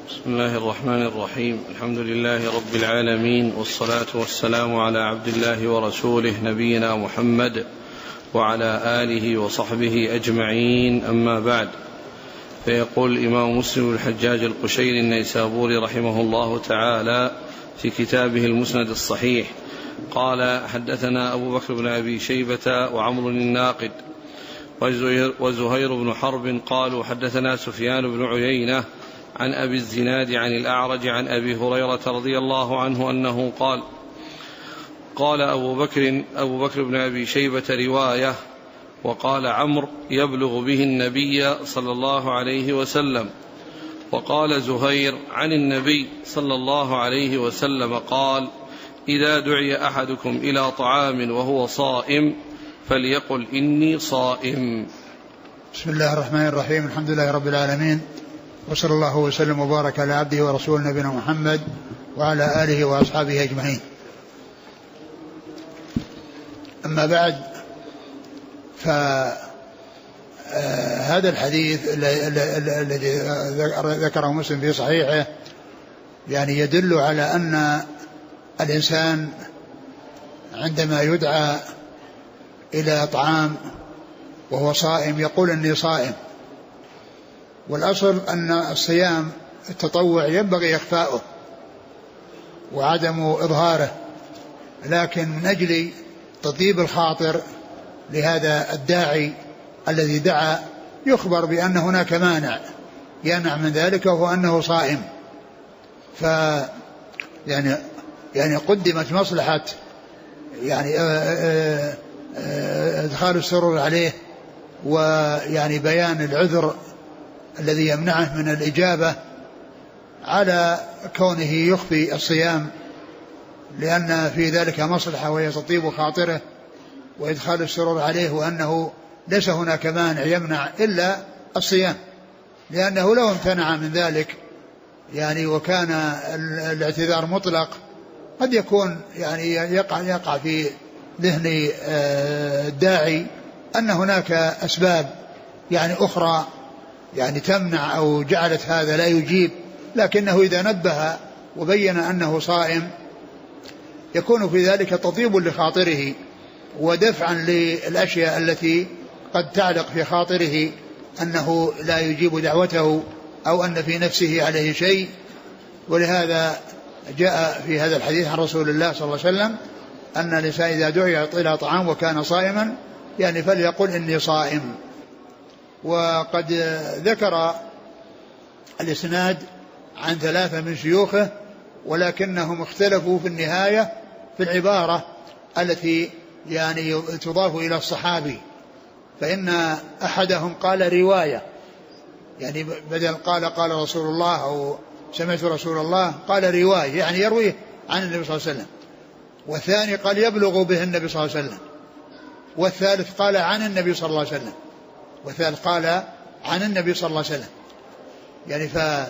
بسم الله الرحمن الرحيم. الحمد لله رب العالمين، والصلاة والسلام على عبد الله ورسوله نبينا محمد وعلى آله وصحبه أجمعين، أما بعد. فيقول الإمام مسلم الحجاج القشيري النيسابوري رحمه الله تعالى في كتابه المسند الصحيح قال: حدثنا أبو بكر بن أبي شيبة وعمر الناقد وزهير بن حرب قالوا: حدثنا سفيان بن عيينة عن أبي الزناد عن الأعرج عن أبي هريرة رضي الله عنه أنه قال أبو بكر بن أبي شيبة رواية، وقال عمرو يبلغ به النبي صلى الله عليه وسلم، وقال زهير عن النبي صلى الله عليه وسلم قال: إذا دعي أحدكم إلى طعام وهو صائم فليقل إني صائم. بسم الله الرحمن الرحيم. الحمد لله رب العالمين، وصلى الله وسلم وبارك على عبده ورسوله نبينا محمد وعلى آله وأصحابه أجمعين. أما بعد، فهذا الحديث الذي ذكره مسلم في صحيحه يعني يدل على أن الإنسان عندما يدعى إلى طعام وهو صائم يقول إني صائم. والأصل أن الصيام التطوع ينبغي إخفاؤه وعدم إظهاره، لكن من أجل تطيب الخاطر لهذا الداعي الذي دعا يخبر بأن هناك مانع يمنع من ذلك، وهو أنه صائم. يعني قدمت مصلحة يعني إدخال السرور عليه، ويعني بيان العذر الذي يمنعه من الإجابة، على كونه يخفي الصيام، لأن في ذلك مصلحة وهي تطيب خاطره وإدخال السرور عليه، وأنه ليس هناك مانع يمنع إلا الصيام، لأنه لو امتنع من ذلك يعني وكان الاعتذار مطلق قد يكون يعني يقع في ذهن الداعي أن هناك أسباب يعني أخرى يعني تمنع أو جعلت هذا لا يجيب، لكنه إذا نبه وبين أنه صائم يكون في ذلك تطيب لخاطره ودفعا للأشياء التي قد تعلق في خاطره أنه لا يجيب دعوته أو أن في نفسه عليه شيء. ولهذا جاء في هذا الحديث عن رسول الله صلى الله عليه وسلم أن الإنسان إذا دعي إلى طعام وكان صائما يعني فليقل إني صائم. وقد ذكر الإسناد عن 3 من شيوخه، ولكنهم اختلفوا في النهاية في العبارة التي يعني تضاف إلى الصحابي، فإن أحدهم قال رواية، يعني بدل قال رسول الله أو سمعت رسول الله، قال رواية يعني يرويه عن النبي صلى الله عليه وسلم. والثاني قال يبلغ به النبي صلى الله عليه وسلم. والثالث قال عن النبي صلى الله عليه وسلم. والثالث قال عن النبي صلى الله عليه وسلم، يعني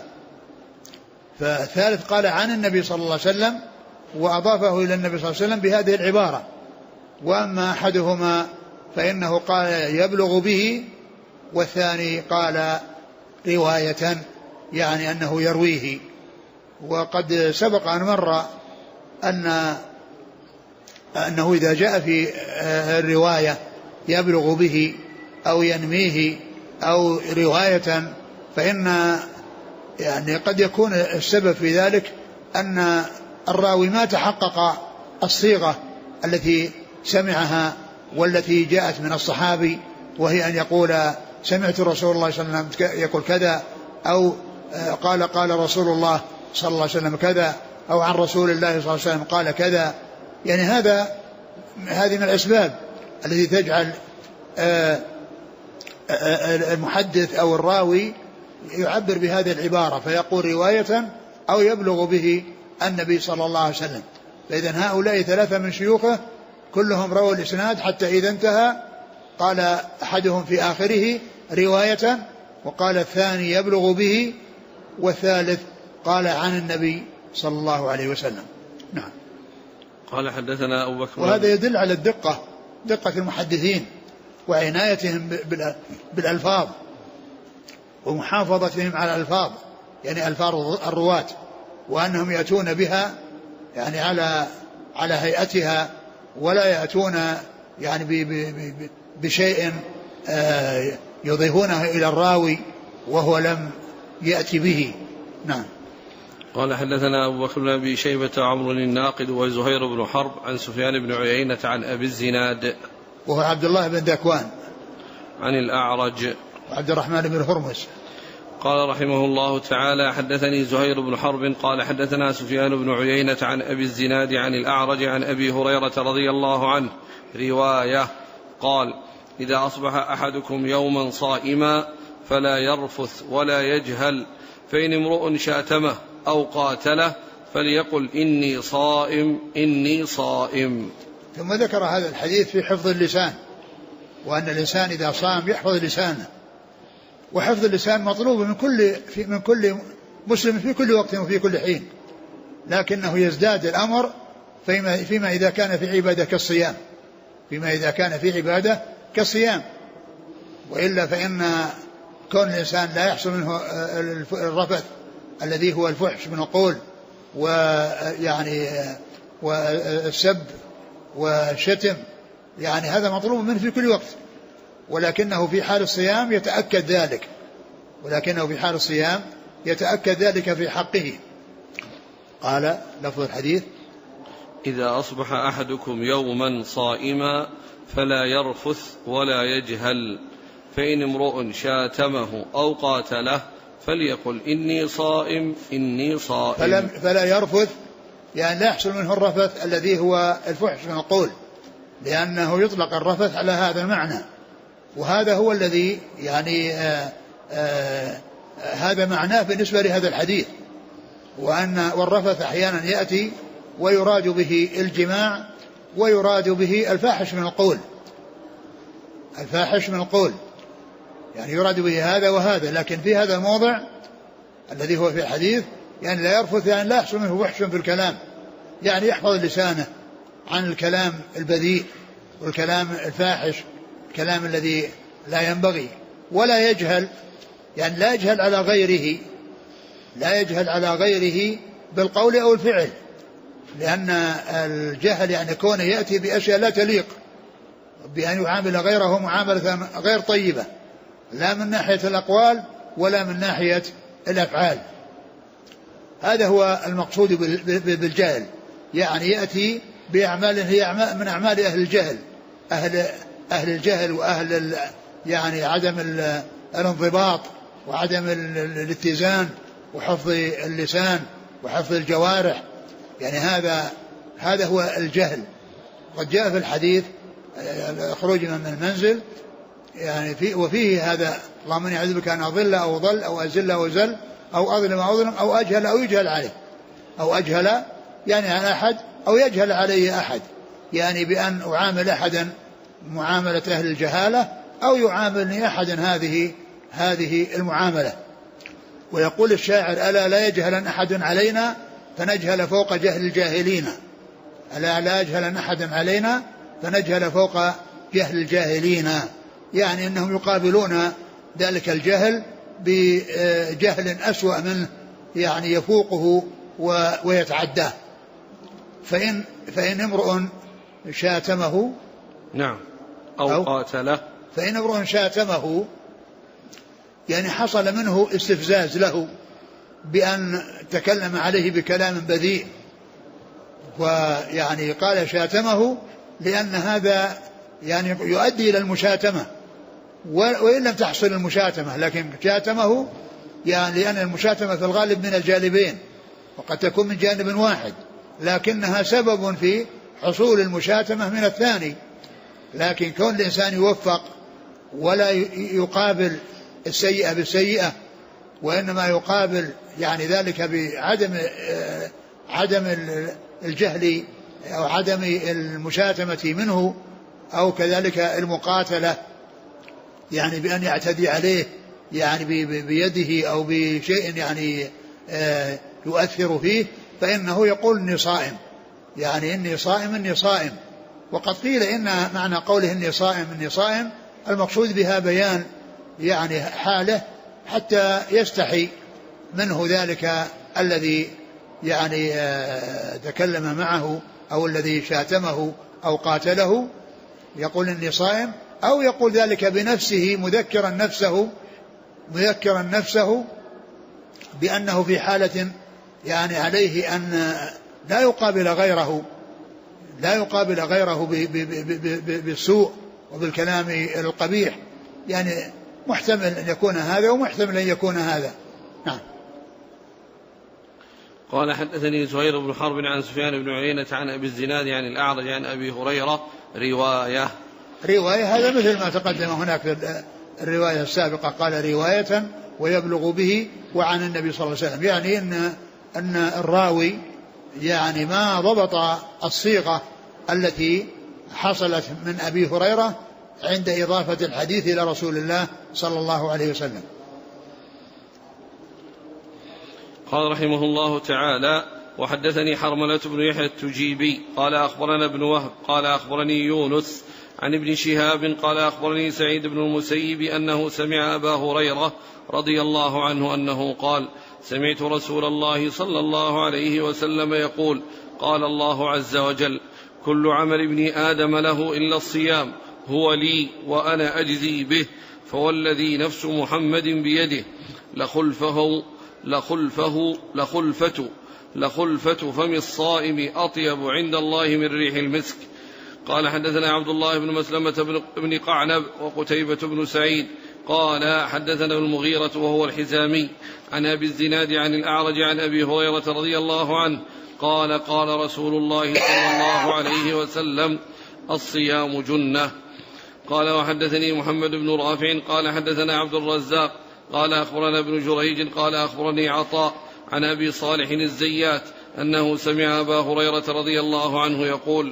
فالثالث قال عن النبي صلى الله عليه وسلم وأضافه إلى النبي صلى الله عليه وسلم بهذه العبارة. وأما أحدهما فإنه قال يبلغ به، والثاني قال رواية يعني أنه يرويه. وقد سبق أن مر أنه إذا جاء في الرواية يبلغ به أو ينميه أو رواية، فإن يعني قد يكون السبب في ذلك أن الراوي ما تحقق الصيغة التي سمعها والتي جاءت من الصحابي، وهي أن يقول سمعت رسول الله صلى الله عليه وسلم يقول كذا، أو قال رسول الله صلى الله عليه وسلم كذا، أو عن رسول الله صلى الله عليه وسلم قال كذا. يعني هذه من الأسباب التي تجعل المحدث أو الراوي يعبر بهذه العبارة فيقول رواية أو يبلغ به النبي صلى الله عليه وسلم. فإذن هؤلاء 3 من شيوخه كلهم رووا الإسناد حتى إذا انتهى قال أحدهم في آخره رواية، وقال الثاني يبلغ به، والثالث قال عن النبي صلى الله عليه وسلم. نعم. قال حدثنا أبو بكر، وهذا يدل على دقة المحدثين وعنايتهم بالألفاظ ومحافظتهم على الألفاظ، يعني ألفاظ الرواة، وأنهم يأتون بها يعني على هيئتها، ولا يأتون يعني بشيء يضيفونه إلى الراوي وهو لم يأتي به. نعم. قال حدثنا أبو بكر بن أبي شيبة عمرو الناقد وزهير بن حرب عن سفيان بن عيينة عن أبي الزناد وهو عبد الله بن ذكوان عن الأعرج وعبد الرحمن بن هرمز. قال رحمه الله تعالى حدثني زهير بن حرب قال حدثنا سفيان بن عيينة عن أبي الزناد عن الأعرج عن أبي هريرة رضي الله عنه رواية قال إذا أصبح أحدكم يوما صائما فلا يرفث ولا يجهل، فإن امرؤ شاتمه أو قاتله فليقل إني صائم إني صائم. ثم ذكر هذا الحديث في حفظ اللسان، وأن الإنسان إذا صام يحفظ لسانه، وحفظ اللسان مطلوب من كل مسلم في كل وقت وفي كل حين، لكنه يزداد الأمر فيما إذا كان في عبادة كالصيام، فيما إذا كان في عبادة كالصيام، وإلا فإن كون الإنسان لا يحصل منه الرفث الذي هو الفحش من القول ويعني والسب والشتم، يعني هذا مطلوب منه في كل وقت، ولكنه في حال الصيام يتأكد ذلك، ولكنه في حال الصيام يتأكد ذلك في حقه. قال لفظ الحديث إذا أصبح أحدكم يوما صائما فلا يرفث ولا يجهل، فإن امرؤ شاتمه أو قاتله فليقل إني صائم إني صائم. فلا يرفث يعني لا يحصل منه الرفث الذي هو الفحش من القول، لأنه يطلق الرفث على هذا المعنى، وهذا هو الذي يعني هذا معناه بالنسبة لهذا الحديث، والرفث أحيانا يأتي ويراد به الجماع ويراد به الفاحش من القول، الفاحش من القول يعني يراد به هذا وهذا، لكن في هذا الموضع الذي هو في الحديث يعني لا يرفث يعني لا يحصل منه وحش في الكلام، يعني يحفظ لسانه عن الكلام البذيء والكلام الفاحش، الكلام الذي لا ينبغي، ولا يجهل يعني لا يجهل على غيره، لا يجهل على غيره بالقول أو الفعل، لأن الجهل يعني كونه يأتي بأشياء لا تليق بأن يعامل غيره معاملة غير طيبة، لا من ناحية الأقوال ولا من ناحية الأفعال. هذا هو المقصود بالجهل، يعني يأتي بأعمال هي من أعمال أهل الجهل، أهل الجهل وأهل يعني عدم الانضباط وعدم الاتزان وحفظ اللسان وحفظ الجوارح، يعني هذا هو الجهل. قد جاء في الحديث خروج من المنزل يعني وفيه هذا اللهم اني اعوذ بك ان اضل او اضل او ازل او ازل او اظلم او اظلم او اجهل او يجهل عليه، او اجهل يعني على احد او يجهل عليه احد، يعني بان اعامل احدا معامله اهل الجهاله او يعاملني احد هذه المعامله. ويقول الشاعر الا لا يجهلن احد علينا فنجهل فوق جهل الجاهلين، الا لا يجهلن احد علينا فنجهل فوق جهل الجاهلين، يعني انهم يقابلون ذلك الجهل بجهل أسوأ منه يعني يفوقه ويتعداه. فإن امرؤ شاتمه نعم أو قاتله، فإن امرؤ شاتمه يعني حصل منه استفزاز له بأن تكلم عليه بكلام بذيء، ويعني قال شاتمه لأن هذا يعني يؤدي إلى المشاتمة، وإن لم تحصل المشاتمة لكن شاتمه يعني لأن المشاتمة في الغالب من الجانبين وقد تكون من جانب واحد، لكنها سبب في حصول المشاتمة من الثاني. لكن كون الإنسان يوفق ولا يقابل السيئة بالسيئة، وإنما يقابل يعني ذلك بعدم الجهل أو عدم المشاتمة منه، أو كذلك المقاتلة يعني بأن يعتدي عليه يعني بيده أو بشيء يعني يؤثر فيه، فإنه يقول إني صائم، يعني إني صائم إني صائم. وقد قيل إن معنى قوله إني صائم إني صائم المقصود بها بيان يعني حاله حتى يستحي منه ذلك الذي يعني تكلم معه أو الذي شاتمه أو قاتله يقول إني صائم، أو يقول ذلك بنفسه مذكرا نفسه بأنه في حالة يعني عليه أن لا يقابل غيره بالسوء وبالكلام القبيح، يعني محتمل أن يكون هذا ومحتمل أن يكون هذا. نعم. قال حدثني زهير بن حرب عن سفيان بن عيينة عن أبي الزناد عن الأعرج عن أبي هريرة رواية، هذا مثل ما تقدم هناك في الرواية السابقة، قال رواية ويبلغ به وعن النبي صلى الله عليه وسلم، يعني أن الراوي يعني ما ضبط الصيغة التي حصلت من أبي هريرة عند إضافة الحديث إلى رسول الله صلى الله عليه وسلم. قال رحمه الله تعالى: وحدثني حرملة بن يحيى التجيبي قال أخبرنا ابن وهب قال أخبرني يونس عن ابن شهاب قال أخبرني سعيد بن المسيب أنه سمع أبا هريرة رضي الله عنه أنه قال: سمعت رسول الله صلى الله عليه وسلم يقول: قال الله عز وجل: كل عمل ابن آدم له إلا الصيام هو لي وأنا أجزي به، فوالذي نفس محمد بيده لخلفة فم الصائم أطيب عند الله من ريح المسك. قال حدثنا عبد الله بن مسلمة بن قعنب وقتيبة بن سعيد قال حدثنا المغيرة وهو الحزامي عن أبي الزناد عن الأعرج عن أبي هريرة رضي الله عنه قال: قال رسول الله صلى الله عليه وسلم: الصيام جنة. قال وحدثني محمد بن رافع قال حدثنا عبد الرزاق قال أخبرنا ابن جريج قال أخبرني عطاء عن أبي صالح الزيات أنه سمع أبا هريرة رضي الله عنه يقول: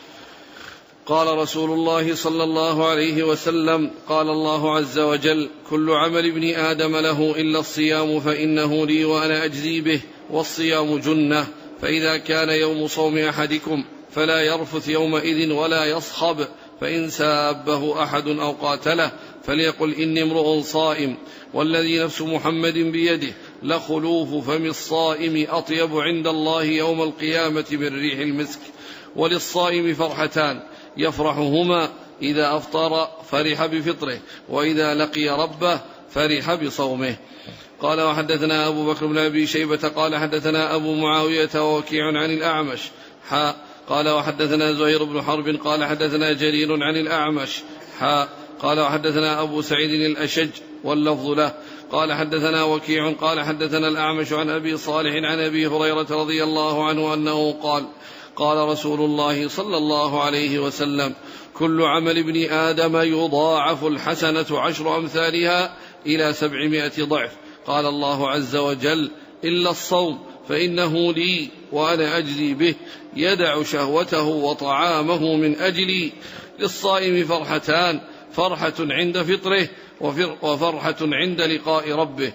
قال رسول الله صلى الله عليه وسلم: قال الله عز وجل: كل عمل ابن آدم له إلا الصيام فإنه لي وأنا أجزي به، والصيام جنة، فإذا كان يوم صوم أحدكم فلا يرفث يومئذ ولا يصخب، فإن سابه أحد أو قاتله فليقل إني امرؤ صائم، والذي نفس محمد بيده لخلوف فم الصائم أطيب عند الله يوم القيامة من ريح المسك. وللصائم فرحتان يفرحهما: إذا أفطر فرح بفطره، وإذا لقي ربه فرح بصومه. قال وحدثنا أبو بكر بن أبي شيبة قال حدثنا أبو معاوية ووكيع عن الأعمش قال وحدثنا زهير بن حرب قال حدثنا جرير عن الأعمش قال وحدثنا أبو سعيد الأشج واللفظ له قال حدثنا وكيع قال حدثنا الأعمش عن أبي صالح عن أبي هريرة رضي الله عنه أنه قال: قال رسول الله صلى الله عليه وسلم: كل عمل ابن آدم يضاعف الحسنة 10 أمثالها إلى 700 ضعف. قال الله عز وجل: إلا الصوم فإنه لي وأنا أجزي به، يدع شهوته وطعامه من أجلي. للصائم فرحتان: فرحة عند فطره وفرحة عند لقاء ربه،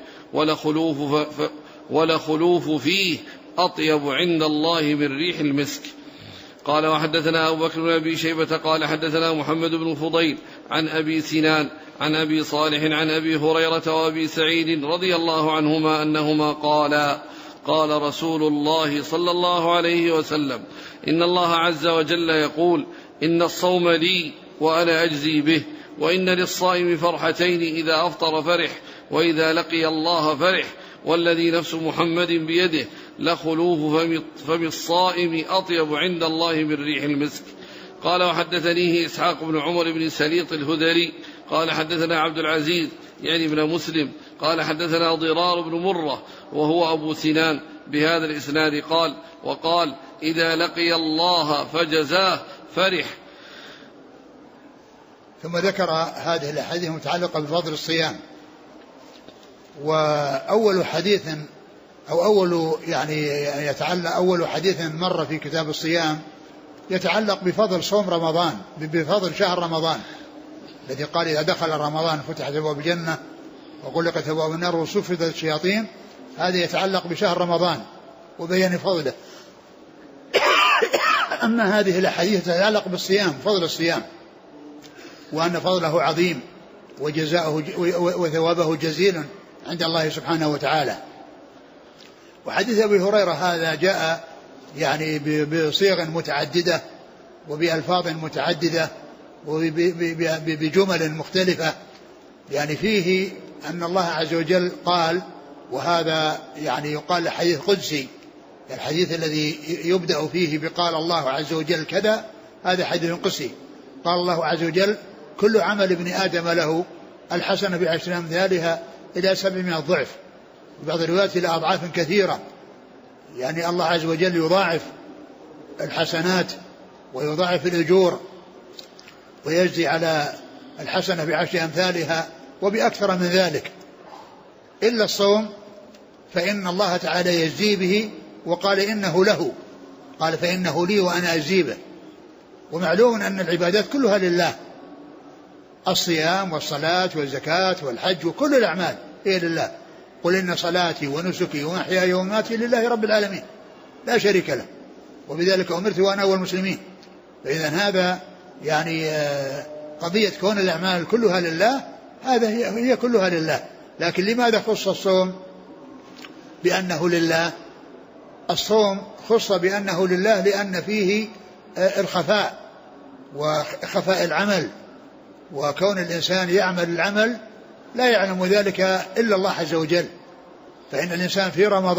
ولخلوف فيه أطيب عند الله من ريح المسك. قال وحدثنا أبو بكر بن أبي شيبة قال حدثنا محمد بن فضيل عن أبي سنان عن أبي صالح عن أبي هريرة وأبي سعيد رضي الله عنهما أنهما قالا: قال رسول الله صلى الله عليه وسلم: إن الله عز وجل يقول: إن الصوم لي وأنا أجزي به، وإن للصائم فرحتين: إذا أفطر فرح، وإذا لقي الله فرح، والذي نفس محمد بيده لخلوف فم الصائم أطيب عند الله من ريح المسك. قال وحدثنيه إسحاق بن عمر بن سليط الهذلي قال حدثنا عبد العزيز يعني بن مسلم قال حدثنا ضرار بن مرة وهو أبو سنان بهذا الإسناد وقال: إذا لقي الله فجزاه فرح. ثم ذكر هذه الأحاديث المتعلقة بفضل الصيام. وأول حديث أول حديث مر في كتاب الصيام يتعلق بفضل صوم رمضان، بفضل شهر رمضان الذي قال: إذا دخل رمضان فتحت أبواب الجنة وغلقت أبواب النار وصفدت الشياطين. هذا يتعلق بشهر رمضان وبيان فضله. أما هذه الأحاديث تتعلق بالصيام، فضل الصيام، وأن فضله عظيم وجزاؤه وثوابه جزيل عند الله سبحانه وتعالى. وحديث أبي هريرة هذا جاء يعني بصيغ متعددة وبألفاظ متعددة وبجمل مختلفة، يعني فيه أن الله عز وجل قال، وهذا يعني يقال حديث قدسي، الحديث الذي يبدأ فيه بقال الله عز وجل كذا هذا حديث قدسي. قال الله عز وجل: كل عمل ابن آدم له الحسنة بعشر أمثالها إلى 700 ضعف، بعض الروايات إلى أضعاف كثيرة. يعني الله عز وجل يضاعف الحسنات ويضاعف الأجور ويجزي على الحسنة بعشر أمثالها وبأكثر من ذلك، إلا الصوم فإن الله تعالى يجزي به، وقال إنه له، قال فإنه لي وأنا أجزي به. ومعلوم أن العبادات كلها لله، الصيام والصلاة والزكاة والحج وكل الأعمال هي لله. قل إن صلاتي ونسكي ومحياي ومماتي لله رب العالمين لا شريك له وبذلك أمرت وأنا أول المسلمين. فإذا هذا يعني قضية كون الأعمال كلها لله، هذا هي كلها لله. لكن لماذا خص الصوم بأنه لله؟ الصوم خص بأنه لله لأن فيه الخفاء وخفاء العمل، وكون الإنسان يعمل العمل لا يعلم ذلك إلا الله عز وجل. فإن الإنسان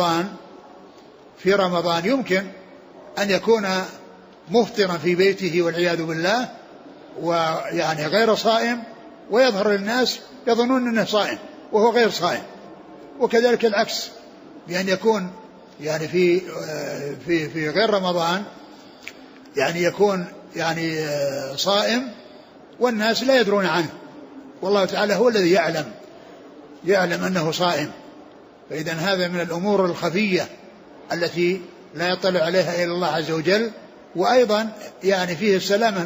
في رمضان يمكن أن يكون مفطرا في بيته والعياذ بالله ويعني غير صائم، ويظهر للناس يظنون أنه صائم وهو غير صائم. وكذلك العكس، بأن يكون يعني في غير رمضان يعني يكون يعني صائم والناس لا يدرون عنه، والله تعالى هو الذي يعلم أنه صائم. فإذا هذا من الأمور الخفية التي لا يطلع عليها إلا الله عز وجل. وأيضا يعني فيه السلامة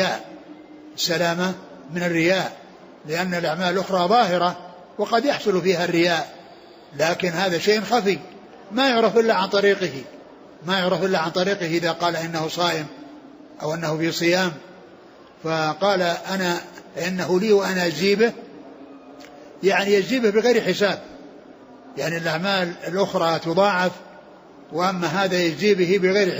من الرياء، لأن الأعمال الأخرى ظاهرة وقد يحصل فيها الرياء، لكن هذا شيء خفي ما يعرف إلا عن طريقه إذا قال إنه صائم أو أنه في صيام. فقال أنا إنه لي وأنا أجزي به، يعني يجزي به بغير حساب، يعني الأعمال الأخرى تضاعف، وأما هذا يجزي به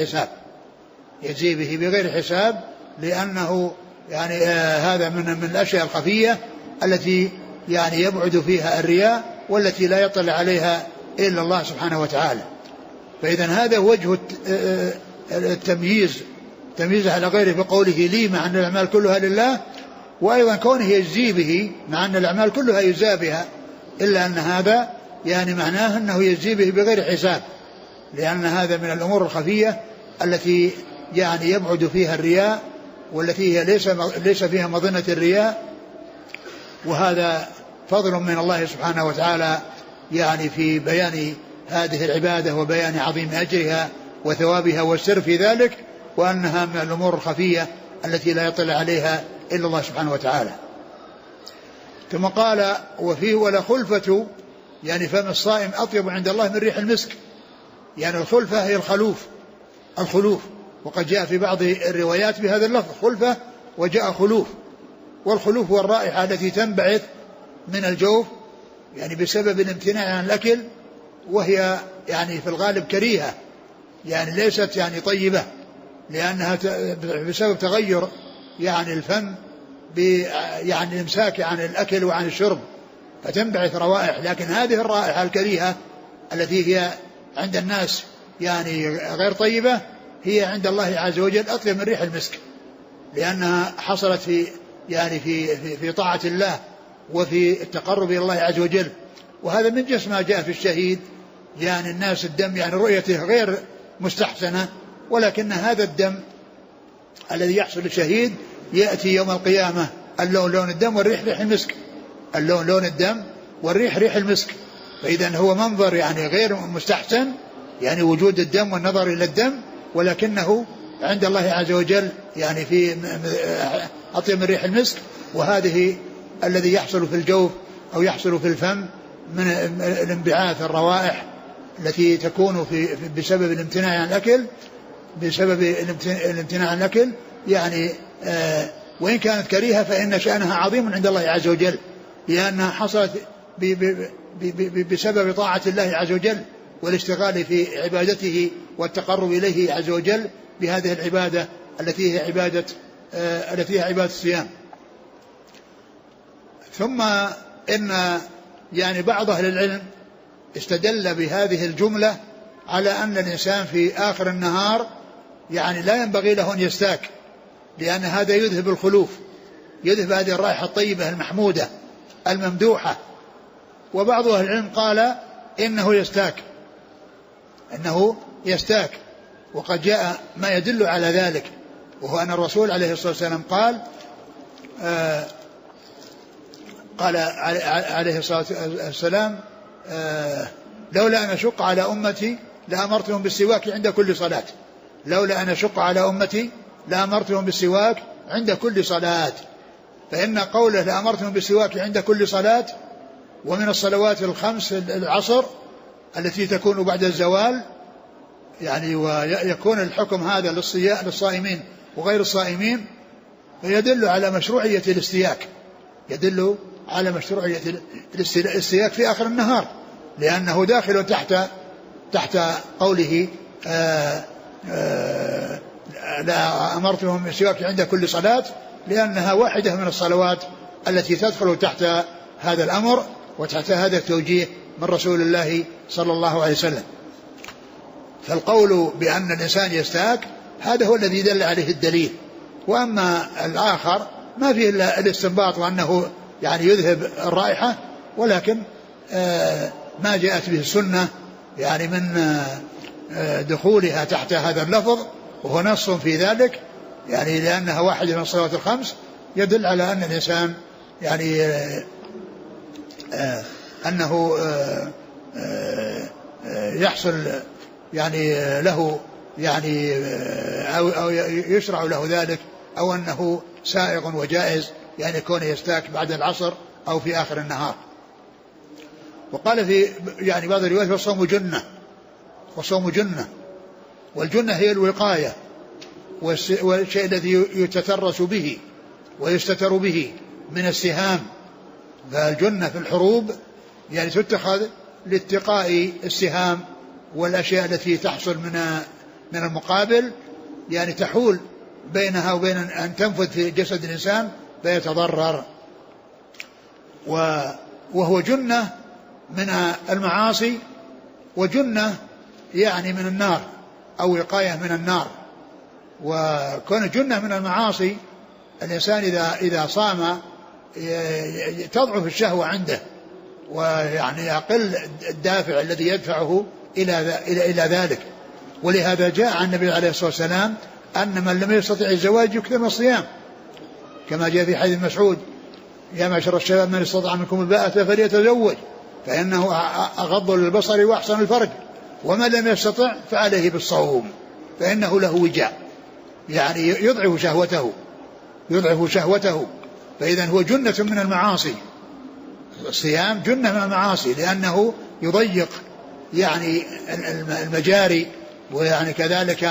بغير حساب، لأنه يعني هذا من الأشياء الخفية التي يعني يبعد فيها الرياء والتي لا يطلع عليها إلا الله سبحانه وتعالى. فإذا هذا وجه التمييز على غيره بقوله لي، مع أن الأعمال كلها لله، وأيضا كونه يجزي به مع أن الأعمال كلها يجزى بها، إلا أن هذا يعني معناه أنه يجزي به بغير حساب، لأن هذا من الأمور الخفية التي يعني يبعد فيها الرياء، والتي هي ليس فيها مظنة الرياء. وهذا فضل من الله سبحانه وتعالى يعني في بيان هذه العبادة وبيان عظيم أجرها وثوابها والسر في ذلك، وأنها من الأمور الخفية التي لا يطلع عليها إلا الله سبحانه وتعالى. ثم قال وفيه ولا خلفة، يعني فم الصائم أطيب عند الله من ريح المسك، يعني الخلفة هي الخلوف، وقد جاء في بعض الروايات بهذا اللفظ خلفة وجاء خلوف. والخلوف هو الرائحة التي تنبعث من الجوف يعني بسبب الامتناع عن الأكل، وهي يعني في الغالب كريهة، يعني ليست يعني طيبة، لأنها بسبب تغير يعني الفم يعني الامساك عن الأكل وعن الشرب فتنبعث روائح. لكن هذه الرائحة الكريهة التي هي عند الناس يعني غير طيبة هي عند الله عز وجل أطيب من ريح المسك، لأنها حصلت في طاعة الله وفي التقرب إلى الله عز وجل. وهذا من جنس ما جاء في الشهيد، يعني الناس الدم يعني رؤيته غير مستحسنة، ولكن هذا الدم الذي يحصل للشهيد يأتي يوم القيامة اللون لون الدم والريح ريح المسك، اللون لون الدم والريح ريح المسك. فإذا هو منظر يعني غير مستحسن، يعني وجود الدم والنظر إلى الدم، ولكنه عند الله عز وجل يعني في أطيب من ريح المسك. وهذه الذي يحصل في الجوف أو يحصل في الفم من الانبعاث الروائح التي تكون بسبب الامتناع عن الأكل، يعني وإن كانت كريهة فإن شأنها عظيم عند الله عز وجل، لأنها حصلت بسبب طاعة الله عز وجل والاشتغال في عبادته والتقرب إليه عز وجل بهذه العبادة التي هي عبادة الصيام. ثم إن يعني بعض أهل العلم استدل بهذه الجملة على أن الإنسان في آخر النهار يعني لا ينبغي له أن يستاك، لأن هذا يذهب الخلوف، يذهب هذه الرائحة الطيبة المحمودة الممدوحة. وبعض أهل العلم قال إنه يستاك، وقد جاء ما يدل على ذلك، وهو أن الرسول عليه الصلاة والسلام قال عليه الصلاة والسلام لولا أن أشق على أمتي لأمرتهم بالسواك عند كل صلاة، لولا أن أشق على أمتي لأمرتهم بالسواك عند كل صلاة. فإن قوله لأمرتهم بالسواك عند كل صلاة ومن الصلوات الخمس العصر التي تكون بعد الزوال، يعني ويكون الحكم هذا للصائمين وغير الصائمين، فيدل على مشروعية الاستياك، يدل على مشروعية الاستياك في آخر النهار، لأنه داخل تحت قوله لا أمرتهم بالسواك عند كل صلاة، لأنها واحدة من الصلوات التي تدخل تحت هذا الأمر وتحت هذا التوجيه من رسول الله صلى الله عليه وسلم. فالقول بأن الإنسان يستاك هذا هو الذي دل عليه الدليل، وأما الآخر ما فيه إلا الاستنباط وأنه يعني يذهب الرائحة، ولكن ما جاءت به السنة يعني من دخولها تحت هذا اللفظ، وهو نص في ذلك، يعني لأنها واحدة من الصلوات الخمس، يدل على أن الإنسان يعني أنه يحصل يعني له يعني أو يشرع له ذلك، أو أنه سائغ وجائز يعني كونه يستاك بعد العصر أو في آخر النهار. وقال في يعني بعض الروايات والصوم جنة، والصوم جنة، والجنة هي الوقاية والشيء الذي يتترس به ويستتر به من السهام. فالجنة في الحروب يعني تتخذ لاتقاء السهام والأشياء التي تحصل من المقابل، يعني تحول بينها وبين أن تنفذ في جسد الإنسان فيتضرر. وهو جنة من المعاصي، وجنة يعني من النار أو وقاية من النار. وكون جنة من المعاصي، الإنسان إذا صام تضعف الشهوة عنده، ويعني يقل الدافع الذي يدفعه إلى ذلك. ولهذا جاء عن النبي عليه الصلاة والسلام أن من لم يستطع الزواج يكثر من الصيام، كما جاء في حديث مسعود يا معشر الشباب من استطاع منكم الباءة فليتزوج فإنه أغض للبصر وأحسن الفرج، ومن لم يستطع فعليه بالصوم فإنه له وجاء، يعني يضعف شهوته. فإذا هو جنة من المعاصي، الصيام جنة من المعاصي، لأنه يضيق يعني المجاري، ويعني كذلك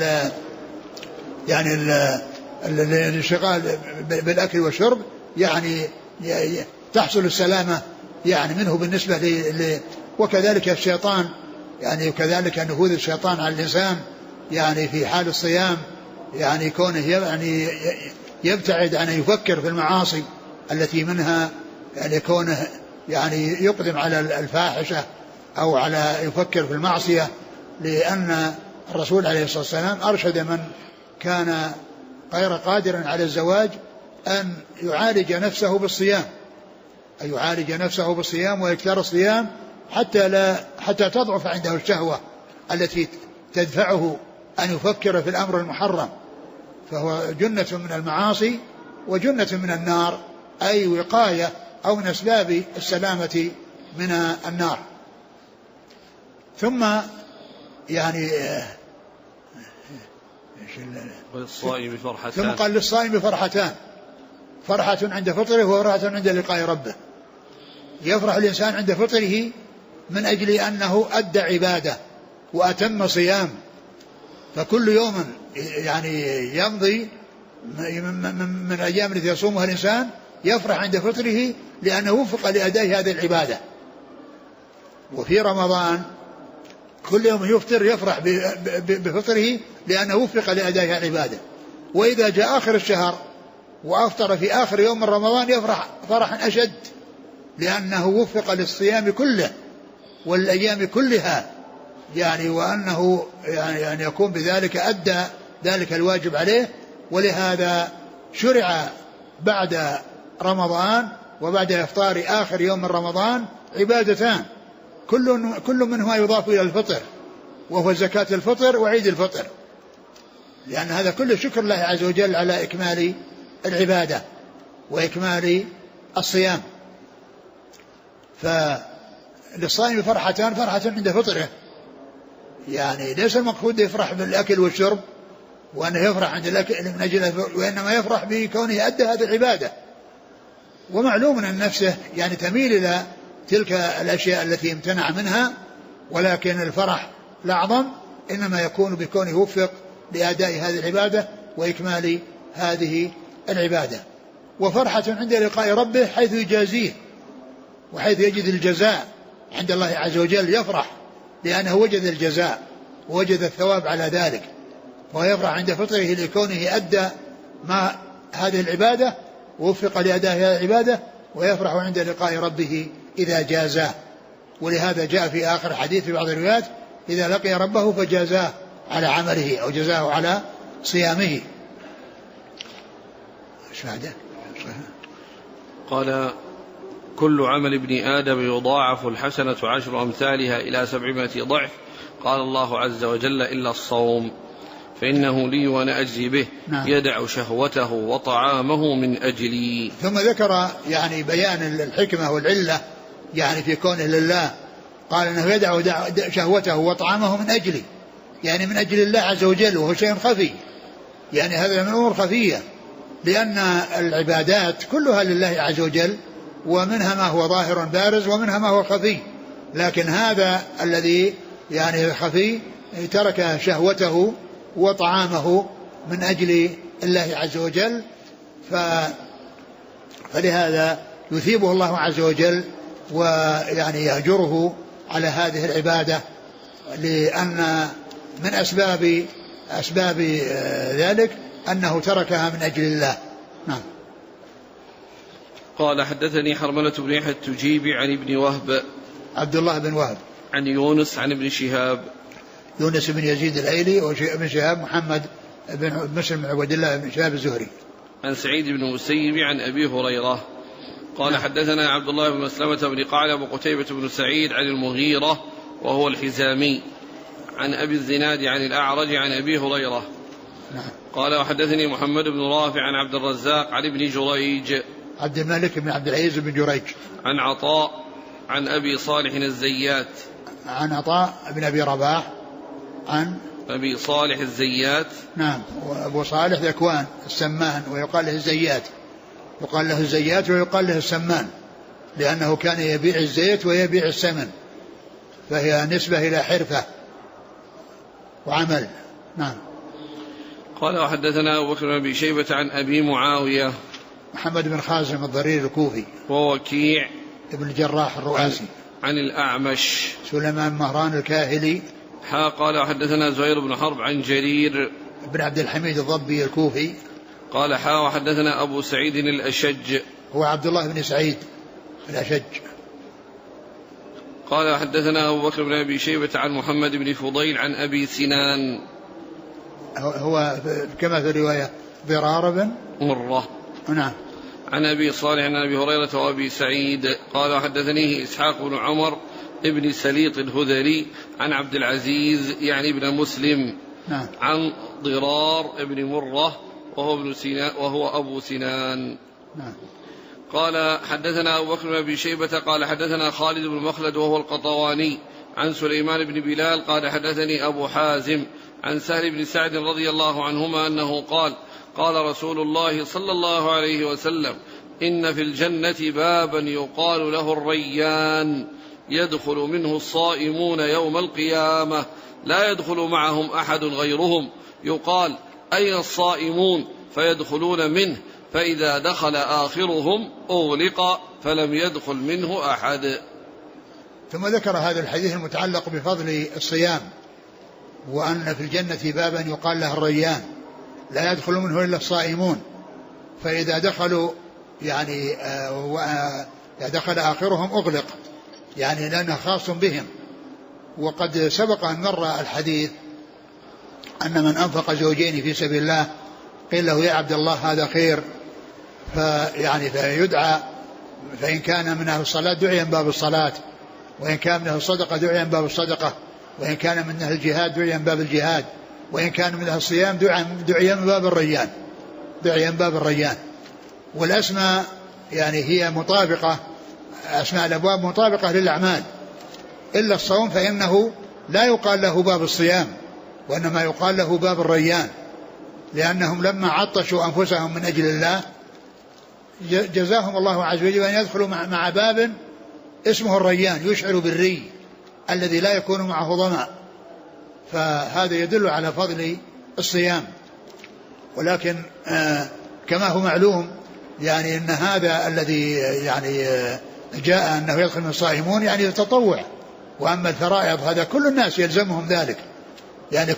يعني الانشغال بالأكل والشرب، يعني تحصل السلامة يعني منه بالنسبة وكذلك الشيطان، يعني كذلك نفوذ الشيطان على الإنسان يعني في حال الصيام، يعني كونه يعني يبتعد عن يفكر في المعاصي التي منها يعني كونه يعني يقدم على الفاحشة أو على يفكر في المعصية. لأن الرسول عليه الصلاة والسلام أرشد من كان غير قادر على الزواج أن يعالج نفسه بالصيام، أن يعالج نفسه بالصيام ويكثر الصيام حتى تضعف عنده الشهوة التي تدفعه أن يفكر في الأمر المحرم. فهو جنة من المعاصي وجنة من النار، أي وقاية أو من أسباب السلامة من النار. ثم يعني ثم قال للصائم فرحتان، فرحة عند فطره وفرحة عند لقاء ربه. يفرح الإنسان عند فطره من أجل أنه أدى عبادة وأتم صيام، فكل يوم يعني يمضي من الأيام التي يصومها الإنسان يفرح عند فطره لأنه وفق لأداء هذه العبادة. وفي رمضان كل يوم يفطر يفرح بفطره لأنه وفق لأداء العبادة. وإذا جاء آخر الشهر وأفطر في آخر يوم من رمضان يفرح فرحا أشد لأنه وفق للصيام كله والأيام كلها، يعني وأنه يعني يكون بذلك أدى ذلك الواجب عليه. ولهذا شرع بعد رمضان وبعد إفطار آخر يوم من رمضان عبادتان كل منهما يضاف إلى الفطر، وهو زكاة الفطر وعيد الفطر، لأن هذا كله شكر الله عز وجل على إكمال العبادة وإكمال الصيام. فللصائم فرحتان، فرحة عند فطره، يعني ليس المقصود يفرح بالأكل والشرب وأنه يفرح عند الأكل من أجل، وإنما يفرح بكونه أدى هذه العبادة. ومعلوم أن نفسه يعني تميل إلى تلك الأشياء التي امتنع منها، ولكن الفرح الأعظم إنما يكون بكونه يوفق لأداء هذه العبادة وإكمال هذه العبادة. وفرحة عند لقاء ربه حيث يجازيه وحيث يجد الجزاء عند الله عز وجل، يفرح لأنه وجد الجزاء ووجد الثواب على ذلك. ويفرح عند فطره لكونه أدى ما هذه العبادة ووفق لأداء هذه العبادة، ويفرح عند لقاء ربه إذا جازاه. ولهذا جاء في آخر حديث في بعض الروايات إذا لقي ربه فجازاه على عمله أو جزاه على صيامه. قال كل عمل ابن آدم يضاعف الحسنة 10 أمثالها إلى 700 ضعف. قال الله عز وجل إلا الصوم فإنه لي وأنا أجزي به. نعم. يدع شهوته وطعامه من أجلي. ثم ذكر يعني بيان الحكمة والعلة يعني في كونه لله، قال أنه يدع شهوته وطعامه من أجلي، يعني من أجل الله عز وجل، وهو شيء خفي، يعني هذا من أمور خفية، لأن العبادات كلها لله عز وجل، ومنها ما هو ظاهر بارز ومنها ما هو خفي، لكن هذا الذي يعني خفي ترك شهوته وطعامه من أجل الله عز وجل، فلهذا يثيبه الله عز وجل ويعني يهجره على هذه العبادة، لأن من أسباب ذلك أنه تركها من أجل الله. نعم. قال حدثني حرملة بن يحيى التجيبي عن ابن وهب عبد الله بن وهب عن يونس عن ابن شهاب يونس بن يزيد الأيلي وابن شهاب محمد بن مسلم بن عبد الله بن شهاب الزهري عن سعيد بن المسيب عن أبي هريرة قال حدثنا عبد الله بن مسلمة بن قعنب وقتيبة بن سعيد عن المغيرة وهو الحزامي عن أبي الزناد عن الأعرج عن أبي هريرة. قال وحدثني محمد بن رافع عن عبد الرزاق عن ابن جريج عبد الملك بن عبد العزيز بن جريج عن عطاء عن أبي صالح الزيات عن عطاء بن أبي رباح عن أبي صالح الزيات. نعم. وأبو صالح ذكوان السمان ويقال له الزيات، يقال له الزيات ويقال له السمان، لأنه كان يبيع الزيت ويبيع السمن، فهي نسبة إلى حرفة وعمل. نعم. قال وحدثنا أبو بكر بن أبي شيبة عن أبي معاوية محمد بن خازم الضرير الكوفي ووكيع ابن الجراح الرؤاسي عن الأعمش سليمان مهران الكاهلي. قال وحدثنا زهير بن حرب عن جرير بن عبد الحميد الضبي الكوفي. قال وحدثنا أبو سعيد الأشج هو عبد الله بن سعيد الأشج. قال حدثنا أبو بكر بن أبي شيبة عن محمد بن فضيل عن أبي سنان هو كما في الرواية ضرار بن مرة. نعم. عن أبي صالح عن أبي هريرة وأبي سعيد قال حدثنيه إسحاق بن عمر ابن سليط الهذلي عن عبد العزيز يعني ابن مسلم. نعم. عن ضرار ابن مرة وهو أبو سنان. نعم. قال حدثنا أبو بكر بن أبي شيبة قال حدثنا خالد بن مخلد وهو القطواني عن سليمان بن بلال قال حدثني أبو حازم عن سهل بن سعد رضي الله عنهما أنه قال قال رسول الله صلى الله عليه وسلم إن في الجنة بابا يقال له الريان يدخل منه الصائمون يوم القيامة لا يدخل معهم أحد غيرهم يقال أين الصائمون فيدخلون منه فإذا دخل آخرهم أغلق فلم يدخل منه أحد. ثم ذكر هذا الحديث المتعلق بفضل الصيام، وأن في الجنة بابا يقال له الريان لا يدخل منه إلا الصائمون، فإذا دخلوا يعني دخل آخرهم أغلق، يعني لأنه خاص بهم. وقد سبق أن مر الحديث أن من أنفق زوجين في سبيل الله قيل له يا عبد الله هذا خير، فيدعى، فإن كان من أهل الصلاة دعي من باب الصلاة، وإن كان من أهل الصدقة دعي من باب الصدقة، وإن كان من أهل الجهاد دعي من باب الجهاد، وإن كان من أهل الصيام دعي من باب الريان، دعي من باب الريان. والأسماء يعني هي مطابقة، أسماء الأبواب مطابقة للأعمال، إلا الصوم فإنه لا يقال له باب الصيام، وإنما يقال له باب الريان، لأنهم لما عطشوا أنفسهم من أجل الله جزاهم الله عز وجل أن يدخلوا مع باب اسمه الريان يشعر بالري الذي لا يكون معه ظمأ، فهذا يدل على فضل الصيام. ولكن كما هو معلوم يعني أن هذا الذي يعني جاء أنه يدخل من الصائمون يعني التطوع، وأما الفرائض هذا كل الناس يلزمهم ذلك، يعني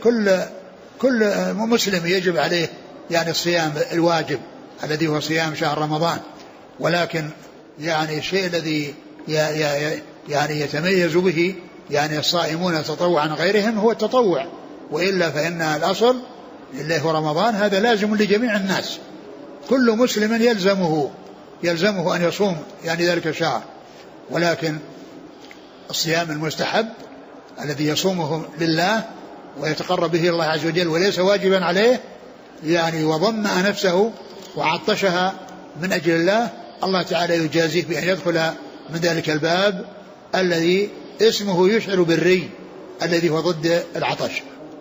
كل مسلم يجب عليه يعني الصيام الواجب الذي هو صيام شهر رمضان. ولكن يعني الشيء الذي يعني يتميز به يعني الصائمون تطوعا عن غيرهم هو التطوع، وإلا فإن الأصل اللي هو رمضان هذا لازم لجميع الناس، كل مسلم يلزمه أن يصوم يعني ذلك الشهر. ولكن الصيام المستحب الذي يصومه لله ويتقرب به الله عز وجل وليس واجبا عليه يعني وضمأ نفسه وعطشها من أجل الله، الله تعالى يجازيه بأن يدخل من ذلك الباب الذي اسمه يشعر بالري الذي هو ضد العطش.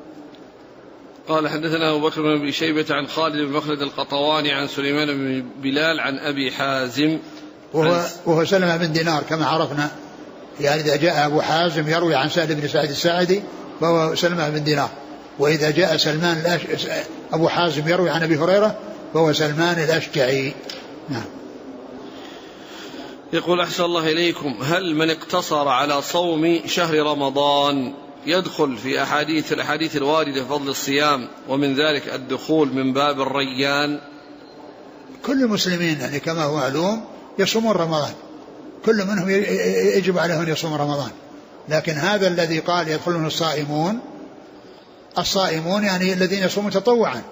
قال حدثنا أبو بكر بن أبي شيبة عن خالد بن مخلد القطواني عن سليمان بن بلال عن أبي حازم وهو سلمة بن دينار كما عرفنا، يعني إذا جاء أبو حازم يروي عن سهل بن سعد الساعدي فهو سلمة بن دينار، وإذا جاء أبو حازم يروي عن أبي هريرة فهو سلمان الأشجعي. نعم. يقول أحسن الله إليكم، هل من اقتصر على صوم شهر رمضان يدخل في الأحاديث الواردة فضل الصيام ومن ذلك الدخول من باب الريان؟ كل المسلمين يعني كما هو معلوم يصومون رمضان، كل منهم يجب عليهم أن يصوم رمضان، لكن هذا الذي قال يدخلون الصائمون يعني الذين يصومون تطوعا،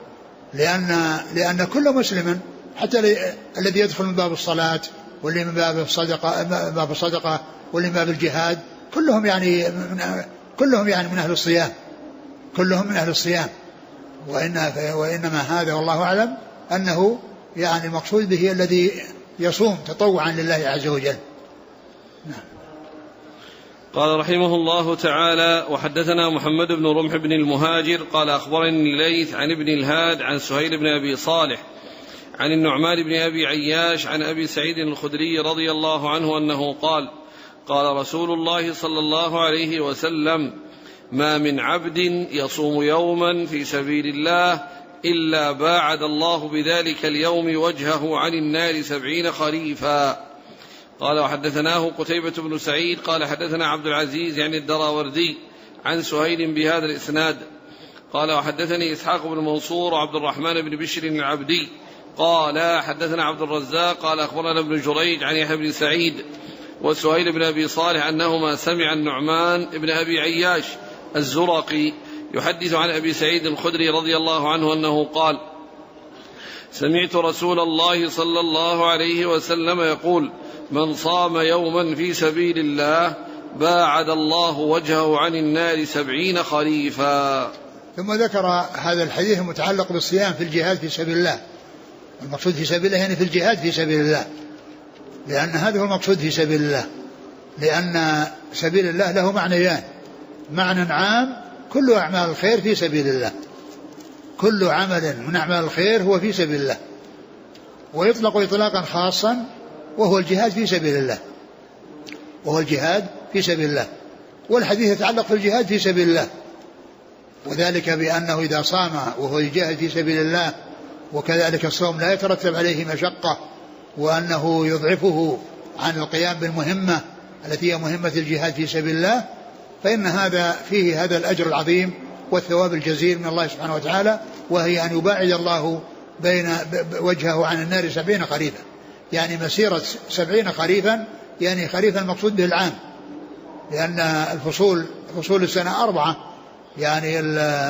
لأن كل مسلم حتى الذي يدخل من باب الصلاة واللي من باب الصدقة واللي من باب الجهاد كلهم يعني من أهل الصيام، كلهم من أهل الصيام. وإنما هذا والله أعلم أنه يعني المقصود به الذي يصوم تطوعا لله عز وجل. نعم. قال رحمه الله تعالى: وحدثنا محمد بن رمح بن المهاجر قال أخبرني ليث عن ابن الهاد عن سهيل بن أبي صالح عن النعمان بن أبي عياش عن أبي سعيد الخدري رضي الله عنه أنه قال: قال رسول الله صلى الله عليه وسلم: ما من عبد يصوم يوما في سبيل الله إلا باعد الله بذلك اليوم وجهه عن النار 70 خريفا. قال: وحدثناه قتيبة بن سعيد قال حدثنا عبد العزيز يعني الدراوردي عن سهيل بهذا الإسناد. قال: وحدثني إسحاق بن منصور وعبد الرحمن بن بشر العبدي قال حدثنا عبد الرزاق قال أخبرنا ابن جريج عن يحيى بن سعيد وسهيل بن أبي صالح أنهما سمع النعمان بن أبي عياش الزرقي يحدث عن أبي سعيد الخدري رضي الله عنه أنه قال: سمعت رسول الله صلى الله عليه وسلم يقول: من صام يوما في سبيل الله باعد الله وجهه عن النار 70 خريفا. ثم ذكر هذا الحديث المتعلق بالصيام في الجهاد في سبيل الله. المقصود في سبيل الله يعني في الجهاد في سبيل الله، لأن هذا هو المقصود في سبيل الله، لأن سبيل الله له معنيان: معنى عام كل أعمال الخير في سبيل الله، كل عمل من أعمال الخير هو في سبيل الله، ويطلق إطلاقا خاصا وهو الجهاد في سبيل الله، وهو الجهاد في سبيل الله. والحديث يتعلق في الجهاد في سبيل الله، وذلك بأنه إذا صام وهو يجاهد في سبيل الله وكذلك الصوم لا يترتب عليه مشقة وأنه يضعفه عن القيام بالمهمة التي هي مهمة الجهاد في سبيل الله، فإن هذا فيه هذا الأجر العظيم والثواب الجزيل من الله سبحانه وتعالى، وهي أن يباعد الله بين وجهه عن النار 70 خريفا، يعني مسيرة 70 خريفا، يعني خريفا المقصود به العام، لأن فصول السنة 4، يعني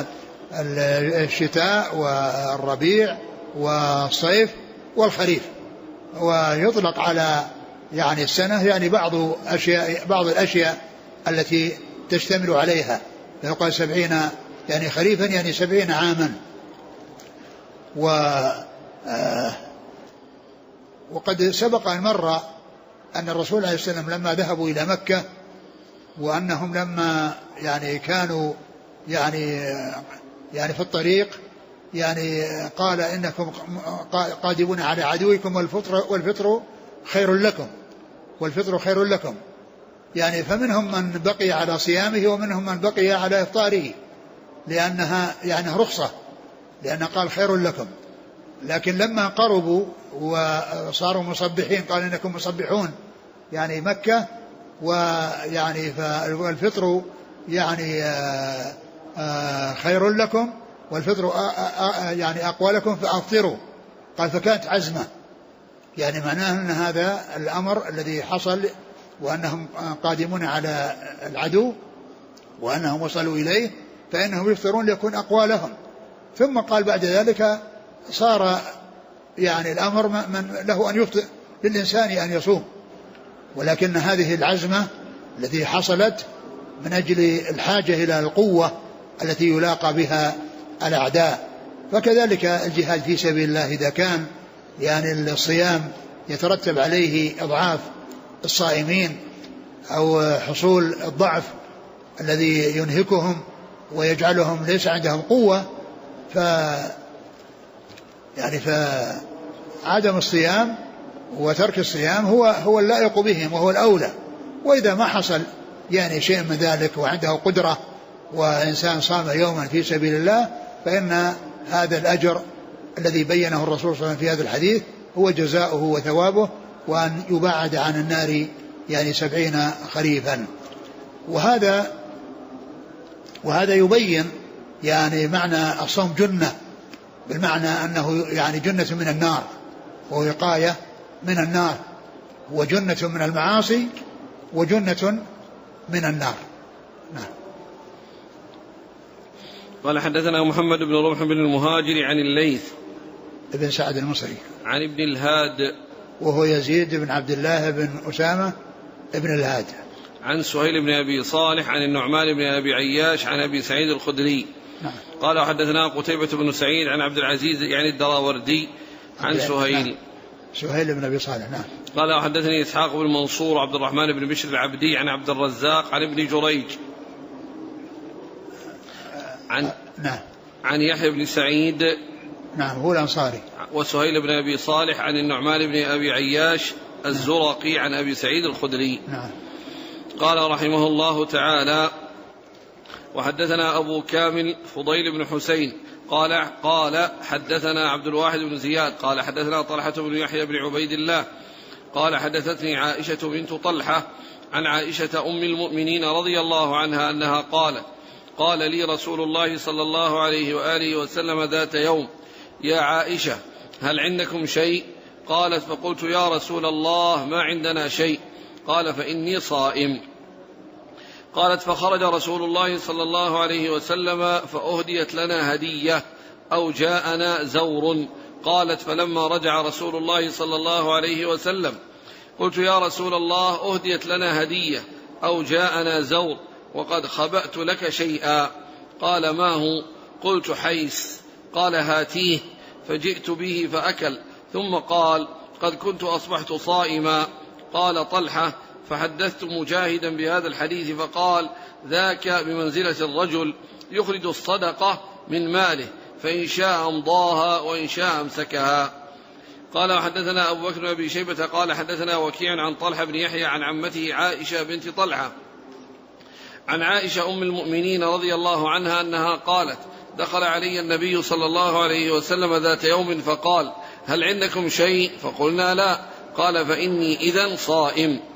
الشتاء والربيع والصيف والخريف، ويطلق على يعني السنة يعني بعض الأشياء التي تشتمل عليها، فيقال 70 يعني خريفا يعني 70 عاما. وقد سبق أن مر أن الرسول عليه السلام لما ذهبوا إلى مكة، وأنهم لما يعني كانوا يعني في الطريق، يعني قال إنكم قادمون على عدوكم والفطر خير لكم، والفطر خير لكم، يعني فمنهم من بقي على صيامه ومنهم من بقي على إفطاره، لأنها يعني رخصة، لأن قال خير لكم. لكن لما قربوا وصاروا مصبحين قال إنكم مصبحون يعني مكة، ويعني فالفطر يعني خير لكم والفطر يعني أقوى لكم فأفطروا. قال فكانت عزمة، يعني معناه أن هذا الأمر الذي حصل وأنهم قادمون على العدو وأنهم وصلوا إليه فإنهم يفطرون ليكون أقوى لهم. ثم قال بعد ذلك صار يعني الأمر من له أن يفطر للإنسان أن يصوم، ولكن هذه العزمة التي حصلت من أجل الحاجة إلى القوة التي يلاقى بها الأعداء. فكذلك الجهاد في سبيل الله إذا كان يعني الصيام يترتب عليه إضعاف الصائمين أو حصول الضعف الذي ينهكهم ويجعلهم ليس عندهم قوة، فعدم الصيام وترك الصيام هو اللائق بهم وهو الأولى. وإذا ما حصل يعني شيء من ذلك وعنده قدرة وإنسان صام يوما في سبيل الله، فإن هذا الأجر الذي بينه الرسول صلى الله عليه وسلم في هذا الحديث هو جزاؤه وثوابه، وأن يباعد عن النار يعني 70 خريفا. وهذا يبين يعني معنى الصوم جنة، بالمعنى أنه يعني جنة من النار ووقاية من النار، وجنة من المعاصي وجنة من النار. نعم. قال حدثنا محمد بن رمح بن المهاجر عن الليث ابن سعد المصري عن ابن الهاد وهو يزيد بن عبد الله بن أسامة ابن الهاد عن سهيل بن أبي صالح عن النعمان بن أبي عياش عن أبي سعيد الخدري. نعم. قال حدثنا قتيبة بن سعيد عن عبد العزيز يعني الدراوردي عن سهيل. نعم. سهيل بن أبي صالح. نعم. قال حدثني إسحاق بن منصور عبد الرحمن بن بشر العبدي عن عبد الرزاق عن ابن جريج عن يحيى بن سعيد نعم هو الأنصاري وسهيل بن أبي صالح عن النعمان بن أبي عياش الزرقي عن أبي سعيد الخدري. نعم. قال رحمه الله تعالى وحدثنا أبو كامل فضيل بن حسين قال حدثنا عبد الواحد بن زياد قال حدثنا طلحة بن يحيى بن عبيد الله قال حدثتني عائشة بنت طلحة عن عائشة أم المؤمنين رضي الله عنها أنها قال لي رسول الله صلى الله عليه وآله وسلم ذات يوم يا عائشة هل عندكم شيء؟ قالت فقلت يا رسول الله ما عندنا شيء. قال فإني صائم. قالت فخرج رسول الله صلى الله عليه وسلم فأهديت لنا هدية أو جاءنا زور. قالت فلما رجع رسول الله صلى الله عليه وسلم قلت يا رسول الله أهديت لنا هدية أو جاءنا زور وقد خبأت لك شيئا. قال ما هو؟ قلت حيس. قال هاتيه. فجئت به فأكل ثم قال قد كنت أصبحت صائما. قال طلحة فحدثت مجاهدا بهذا الحديث فقال ذاك بمنزلة الرجل يخرج الصدقة من ماله فإن شاء أمضاها وإن شاء أمسكها. قال وحدثنا أبو بكر بن أبي شيبة قال حدثنا وكيع عن طلحة بن يحيى عن عمته عائشة بنت طلحة عن عائشة أم المؤمنين رضي الله عنها أنها قالت دخل علي النبي صلى الله عليه وسلم ذات يوم فقال هل عندكم شيء؟ فقلنا لا. قال فإني إذن صائم.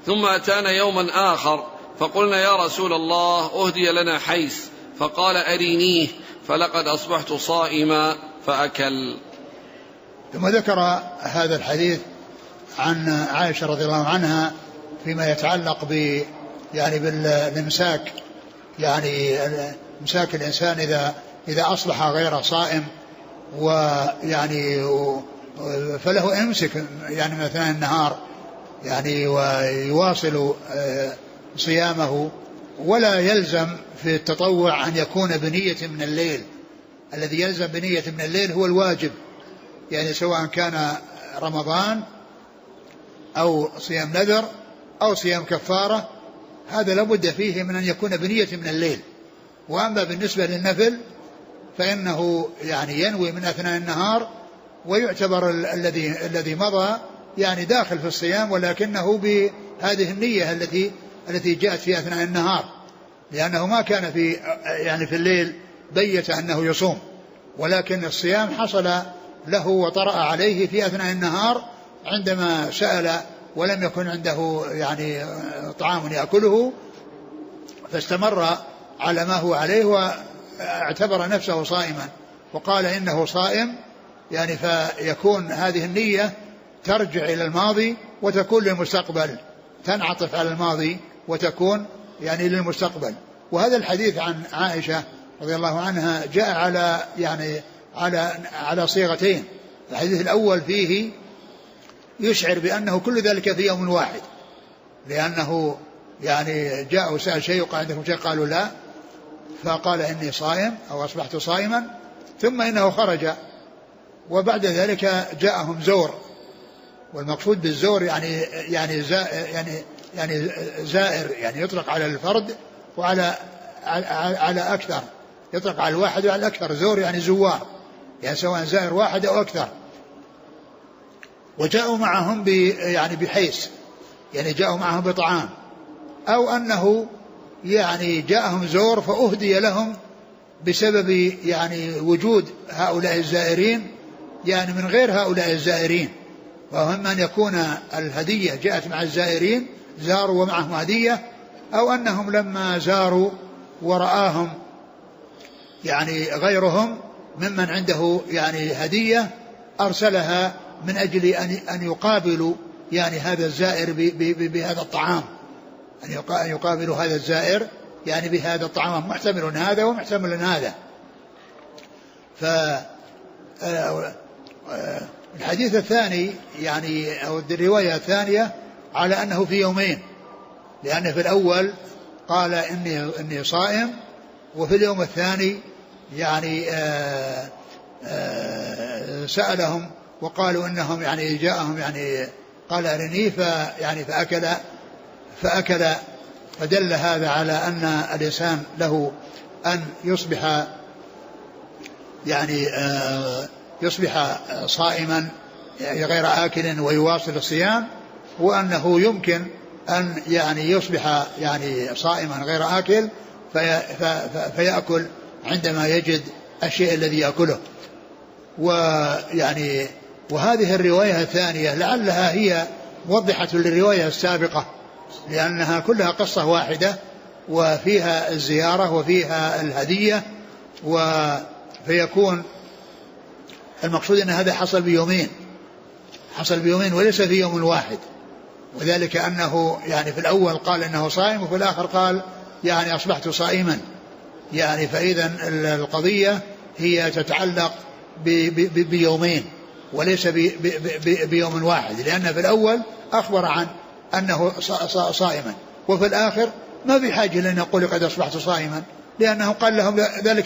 ثم أتانا يوما آخر فقلنا يا رسول الله أهدي لنا حيث، فقال أرينيه، فلقد أصبحت صائما فأكل. ثم ذكر هذا الحديث عن عائشة رضي الله عنها فيما يتعلق بالإمساك، يعني إمساك الإنسان إذا أصبح غير صائم، ويعني فله امسك يعني مثلا النهار يعني ويواصل صيامه، ولا يلزم في التطوع أن يكون بنية من الليل. الذي يلزم بنية من الليل هو الواجب، يعني سواء كان رمضان أو صيام نذر أو صيام كفارة، هذا لابد فيه من أن يكون بنية من الليل. وأما بالنسبة للنفل فإنه يعني ينوي من أثناء النهار، ويعتبر الذي مضى يعني داخل في الصيام، ولكنه بهذه النية التي جاءت في أثناء النهار، لأنه ما كان في الليل بيت أنه يصوم، ولكن الصيام حصل له وطرأ عليه في أثناء النهار عندما سأل ولم يكن عنده يعني طعام يأكله، فاستمر على ما هو عليه واعتبر نفسه صائما وقال إنه صائم، يعني فيكون هذه النية ترجع إلى الماضي وتكون للمستقبل، تنعطف على الماضي وتكون يعني للمستقبل. وهذا الحديث عن عائشة رضي الله عنها جاء على صيغتين. الحديث الأول فيه يشعر بأنه كل ذلك في يوم واحد، لأنه يعني جاء وسأل شيء وقال عندكم شيء، قالوا لا، فقال إني صائم أو أصبحت صائما، ثم إنه خرج، وبعد ذلك جاءهم زور. والمقصود بالزور يعني زائر، يعني يطلق على الفرد وعلى أكثر، يطلق على الواحد وعلى الأكثر. زور يعني زوار، يعني سواء زائر واحد أو أكثر. وجاءوا معهم بحيث، يعني جاءوا معهم بطعام، أو أنه يعني جاءهم زور فأهدي لهم بسبب يعني وجود هؤلاء الزائرين، يعني من غير هؤلاء الزائرين. وهم أن يكون الهدية جاءت مع الزائرين، زاروا ومعهم هدية، أو أنهم لما زاروا ورآهم يعني غيرهم ممن عنده يعني هدية أرسلها من أجل أن يقابلوا يعني هذا الزائر بهذا الطعام، أن يقابلوا هذا الزائر يعني بهذا الطعام، محتمل هذا ومحتمل هذا. الحديث الثاني يعني أو الرواية الثانية على أنه في يومين، لأنه في الأول قال إني صائم، وفي اليوم الثاني يعني سألهم وقالوا إنهم يعني جاءهم يعني قال أرني فأكل. فدل هذا على أن الإنسان له أن يصبح صائما غير آكل ويواصل الصيام، وأنه يمكن أن يعني يصبح يعني صائما غير آكل فيأكل عندما يجد الشيء الذي يأكله. وهذه الرواية الثانية لعلها هي موضحة للرواية السابقة، لأنها كلها قصة واحدة وفيها الزيارة وفيها الهدية، فيكون المقصود أن هذا حصل بيومين وليس في يوم واحد. وذلك أنه يعني في الأول قال إنه صائم، وفي الآخر قال يعني أصبحت صائما، يعني فإذا القضية هي تتعلق بيومين وليس بيوم واحد، لأن في الأول أخبر عن أنه صائما، وفي الآخر ما في حاجة لأن يقول قد أصبحت صائما، لأنه قال لهم ذلك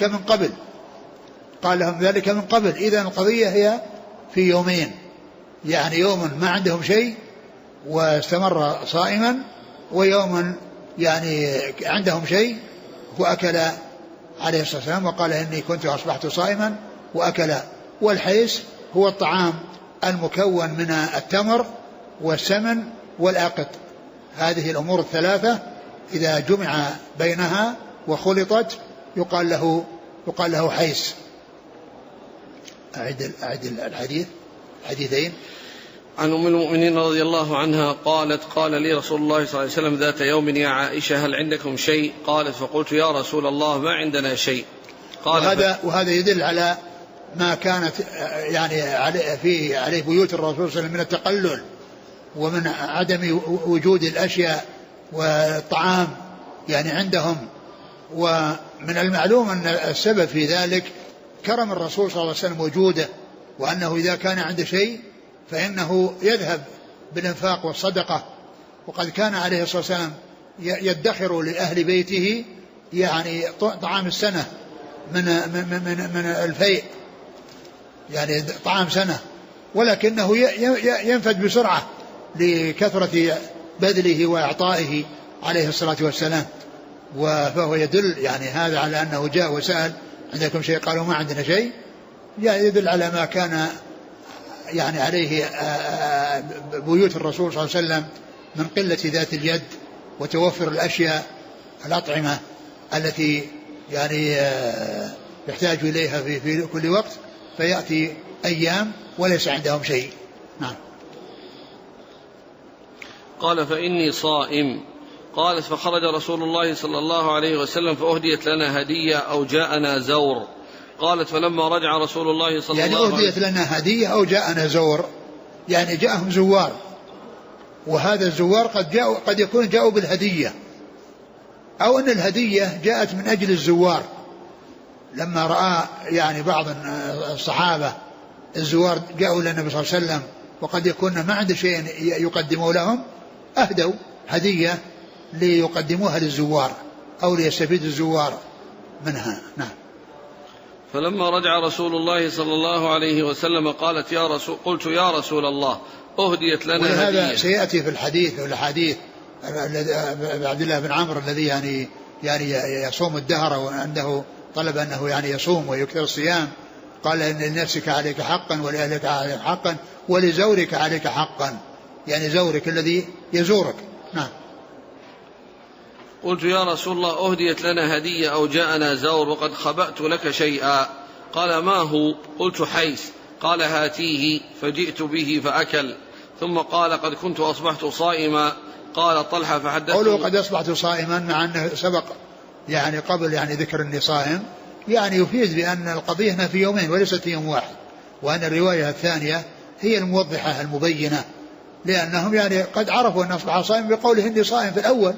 من قبل. إذن القضية هي في يومين، يعني يوم ما عندهم شيء واستمر صائما، ويوم يعني عندهم شيء وأكل عليه الصلاة والسلام وقال إني كنت أصبحت صائما وأكل. والحيس هو الطعام المكون من التمر والسمن والعقد، هذه الأمور الثلاثة إذا جمع بينها وخلطت يقال له حيس. أعد الحديثين. عن أم المؤمنين رضي الله عنها قالت قال لي رسول الله صلى الله عليه وسلم ذات يوم يا عائشة هل عندكم شيء؟ قالت فقلت يا رسول الله ما عندنا شيء. قال وهذا يدل على ما كانت يعني عليه بيوت الرسول صلى الله عليه وسلم من التقلل ومن عدم وجود الأشياء والطعام يعني عندهم. ومن المعلوم أن السبب في ذلك كرم الرسول صلى الله عليه وسلم وجوده، وأنه إذا كان عنده شيء فإنه يذهب بالإنفاق والصدقة. وقد كان عليه الصلاة والسلام يدخر لأهل بيته يعني طعام السنة من الفيء، يعني طعام سنة، ولكنه ينفد بسرعة لكثرة بذله وإعطائه عليه الصلاة والسلام. فهو يدل يعني هذا على أنه جاء وسأل عندكم شيء؟ قالوا ما عندنا شيء، يدل على ما كان يعني عليه بيوت الرسول صلى الله عليه وسلم من قلة ذات اليد وتوفر الأشياء الأطعمة التي يعني يحتاج إليها في كل وقت، فيأتي أيام وليس عندهم شيء. نعم. قال فإني صائم. قالت فخرج رسول الله صلى الله عليه وسلم فأهديت لنا هدية أو جاءنا زور. قالت فلما رجع رسول الله صلى الله عليه وسلم يعني أهديت لنا هدية أو جاءنا زور، يعني جاءهم زوار، وهذا الزوار قد يكون جاءوا بالهدية، أو أن الهدية جاءت من أجل الزوار. لما رأى يعني بعض الصحابة الزوار جاءوا للنبي صلى الله عليه وسلم وقد يكون ما عنده شيء يقدموا لهم، أهدوا هدية ليقدموها للزوار أو ليستفيد الزوار منها. نعم. فلما رجع رسول الله صلى الله عليه وسلم قلت يا رسول الله أهديت لنا هدية. وهذا سيأتي في الحديث والحديث عبد الله بن عمرو الذي يعني يصوم الدهر وعنده طلب أنه يعني يصوم ويكثر الصيام، قال إن لنفسك عليك حقا ولأهلك عليك حقا ولزورك عليك حقا، يعني زورك الذي يزورك. نعم. قلت يا رسول الله أهديت لنا هدية أو جاءنا زور وقد خبأت لك شيئا. قال ما هو؟ قلت حيث. قال هاتيه، فجئت به فأكل. ثم قال قد كنت أصبحت صائما. قال طلحة فحدثته. قوله قد أصبحت صائما مع أنه سبق يعني قبل يعني ذكر أني صائم، يعني يفيد بأن القضية هنا في يومين وليست في يوم واحد، وأن الرواية الثانية هي الموضحة المبينة، لأنهم يعني قد عرفوا أن أصبح صائم بقوله إني صائم في الأول.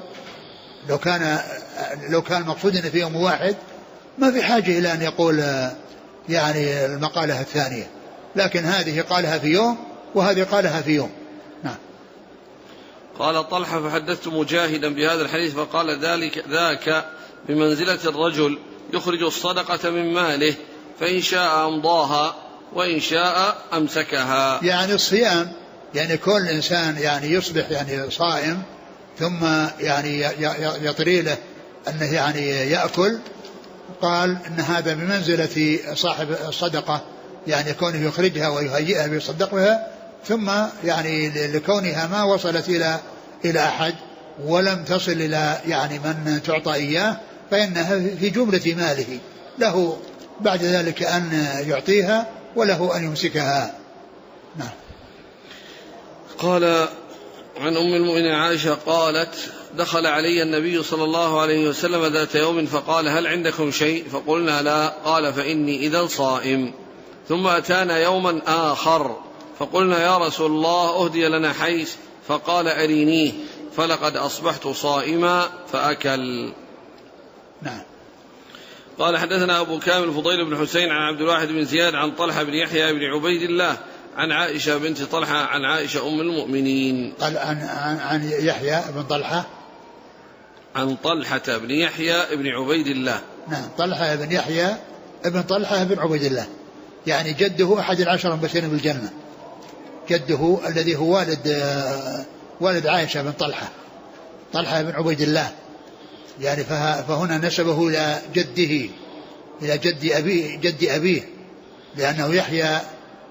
لو كان مقصود في يوم واحد ما في حاجة إلى أن يقول يعني المقالة الثانية، لكن هذه قالها في يوم وهذه قالها في يوم. نعم. قال طلحة فحدثت مجاهدا بهذا الحديث فقال ذاك بمنزلة الرجل يخرج الصدقة من ماله فإن شاء أمضاها وإن شاء أمسكها. يعني الصيام يعني كل إنسان يعني يصبح يعني صائم ثم يعني يطري له أنه يعني يأكل، قال إن هذا بمنزلة صاحب الصدقة، يعني كونه يخرجها ويهيئها ويصدقها، ثم يعني لكونها ما وصلت إلى أحد ولم تصل إلى يعني من تعطى إياه، فإنها في جملة ماله، له بعد ذلك أن يعطيها وله أن يمسكها. نعم. قال عن أم المؤمنين عائشة قالت دخل علي النبي صلى الله عليه وسلم ذات يوم فقال هل عندكم شيء؟ فقلنا لا. قال فإني إذا صائم. ثم أتانا يوما آخر فقلنا يا رسول الله أهدي لنا حيث، فقال أرينيه، فلقد أصبحت صائما فأكل. نعم. قال حدثنا أبو كامل فضيل بن حسين عن عبد الواحد بن زياد عن طلحة بن يحيى بن عبيد الله عن عائشة بنت طلحة عن عائشة أم المؤمنين. قال عن يحيى بن طلحة عن طلحة بن يحيى بن عبيد الله. نعم. طلحة بن يحيى ابن طلحة بن عبيد الله، يعني جده أحد العشر المبشرين بالجنة، جده الذي هو والد عائشة بن طلحة بن عبيد الله، يعني فهنا نسبه إلى جده، إلى جد أبيه لأنه يحيى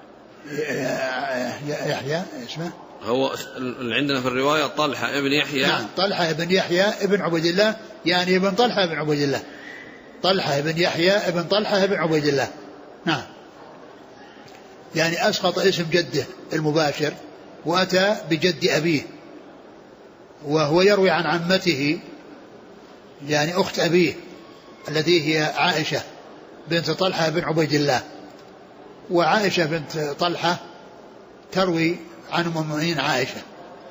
اسمه هو اللي عندنا في الرواية طلحة ابن يحيى. نعم. طلحة ابن يحيى ابن عبيد الله، يعني ابن طلحة ابن عبيد الله، طلحة ابن يحيى ابن طلحة ابن عبيد الله. نعم. يعني أسقط اسم جده المباشر وأتى بجد أبيه، وهو يروي عن عمته يعني أخت أبيه التي هي عائشة بنت طلحة بن عبيد الله، وعائشة بنت طلحة تروي عن أم المؤمنين عائشة.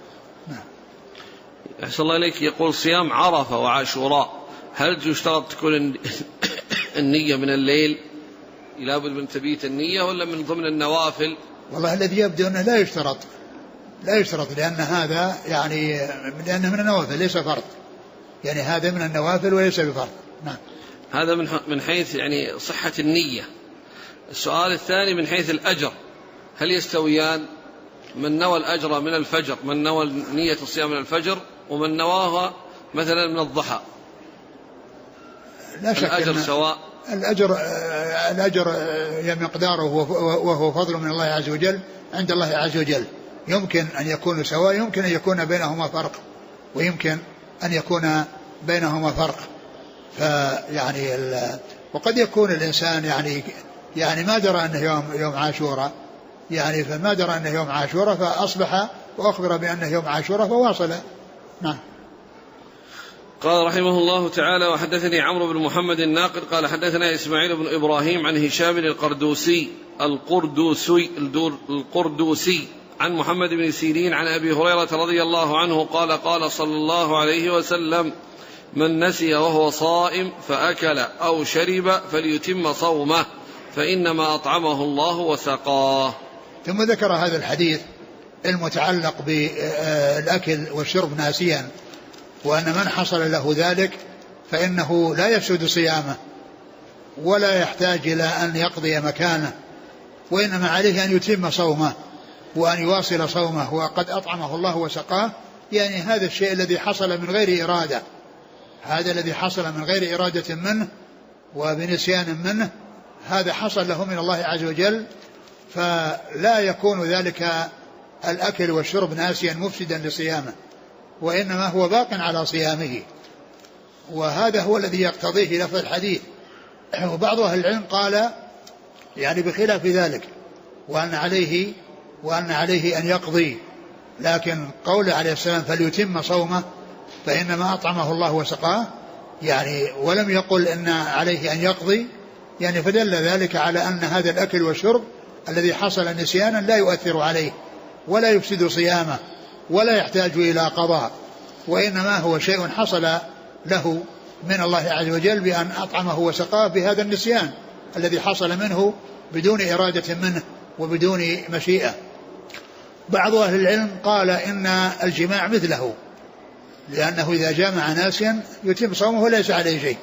أحسن الله إليك. يقول صيام عرفة وعاشوراء هل يشترط تكون النية من الليل، لابد من تبيت النية، ولا من ضمن النوافل؟ والله الذي يبدو أنه لا يشترط لأن هذا يعني لأنه من النوافل ليس فرض، يعني هذا من النوافل وليس بفرض. نعم. هذا من حيث يعني صحة النية. السؤال الثاني من حيث الأجر، هل يستويان؟ من نوى الأجر من الفجر، من نوى نية الصيام من الفجر، ومن نواها مثلا من الضحى، لا شك الأجر سواء؟ الأجر مقداره وهو فضل من الله عز وجل عند الله عز وجل، يمكن أن يكون سواء، يمكن أن يكون بينهما فرق، ويمكن أن يكون بينهما فرق. فيعني وقد يكون الإنسان يعني ما درى أنه يوم عاشوراء، يعني فما درى أنه يوم عاشوراء فأصبح وأخبر بأنه يوم عاشوراء فواصل. نعم. قال رحمه الله تعالى: وحدثني عمرو بن محمد الناقد قال حدثنا إسماعيل بن إبراهيم عن هشام القردوسي عن محمد بن سيرين عن أبي هريرة رضي الله عنه قال: قال صلى الله عليه وسلم: من نسي وهو صائم فأكل أو شرب فليتم صومه فإنما أطعمه الله وسقاه. ثم ذكر هذا الحديث المتعلق بالأكل والشرب ناسيا، وأن من حصل له ذلك فإنه لا يفسد صيامه ولا يحتاج إلى أن يقضي مكانه، وإنما عليه أن يتم صومه وأن يواصل صومه، وقد أطعمه الله وسقاه. يعني هذا الشيء الذي حصل من غير إرادة، هذا الذي حصل من غير إرادة منه وبنسيان منه، هذا حصل له من الله عز وجل، فلا يكون ذلك الأكل والشرب ناسيا مفسدا لصيامه، وإنما هو باق على صيامه. وهذا هو الذي يقتضيه لفظ الحديث. وبعض أهل العلم قال يعني بخلاف ذلك، وأن عليه أن يقضي، لكن قول عليه السلام فليتم صومه فإنما أطعمه الله وسقاه، يعني ولم يقل إن عليه أن يقضي، يعني فدل ذلك على أن هذا الأكل والشرب الذي حصل نسيانا لا يؤثر عليه ولا يفسد صيامه ولا يحتاج إلى قضاء، وإنما هو شيء حصل له من الله عز وجل بأن أطعمه وسقاه بهذا النسيان الذي حصل منه بدون إرادة منه وبدون مشيئة. بعض أهل العلم قال إن الجماع مثله، لأنه إذا جامع ناسيا يتم صومه وليس عليه شيء.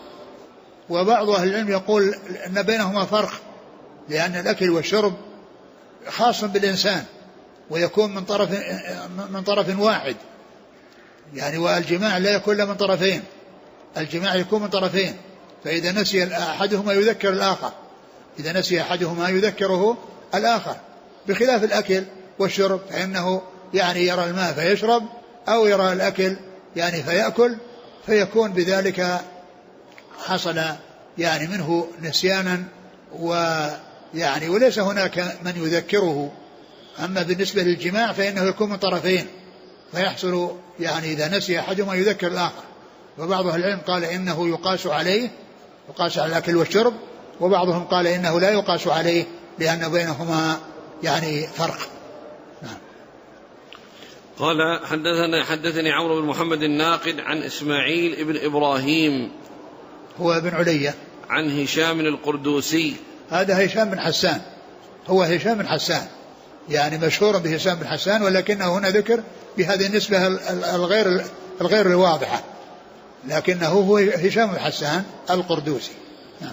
وبعض أهل العلم يقول أن بينهما فرق، لأن الأكل والشرب خاص بالإنسان ويكون من طرف واحد، يعني والجماع لا يكون إلا من طرفين، الجماع يكون من طرفين، فإذا نسي أحدهما يذكر الآخر، إذا نسي أحدهما يذكره الآخر، بخلاف الأكل والشرب فإنه يعني يرى الماء فيشرب أو يرى الأكل يعني فيأكل، فيكون بذلك حصل يعني منه نسيانا ويعني وليس هناك من يذكره. أما بالنسبة للجماع فإنه يكون من طرفين، فيحصل يعني إذا نسي أحدهما يذكر الآخر. وبعض أهل العلم قال إنه يقاس على الأكل والشرب، وبعضهم قال إنه لا يقاس عليه لأن بينهما يعني فرق. نعم. قال حدثني عمرو بن محمد الناقد عن إسماعيل بن إبراهيم هو ابن علية عن هشام القردوسي. هذا هشام بن حسان، هو هشام بن حسان يعني مشهور بهشام بن حسان، ولكنه هنا ذكر بهذه النسبة الغير الواضحة، لكنه هو هشام بن حسان القردوسي. نعم.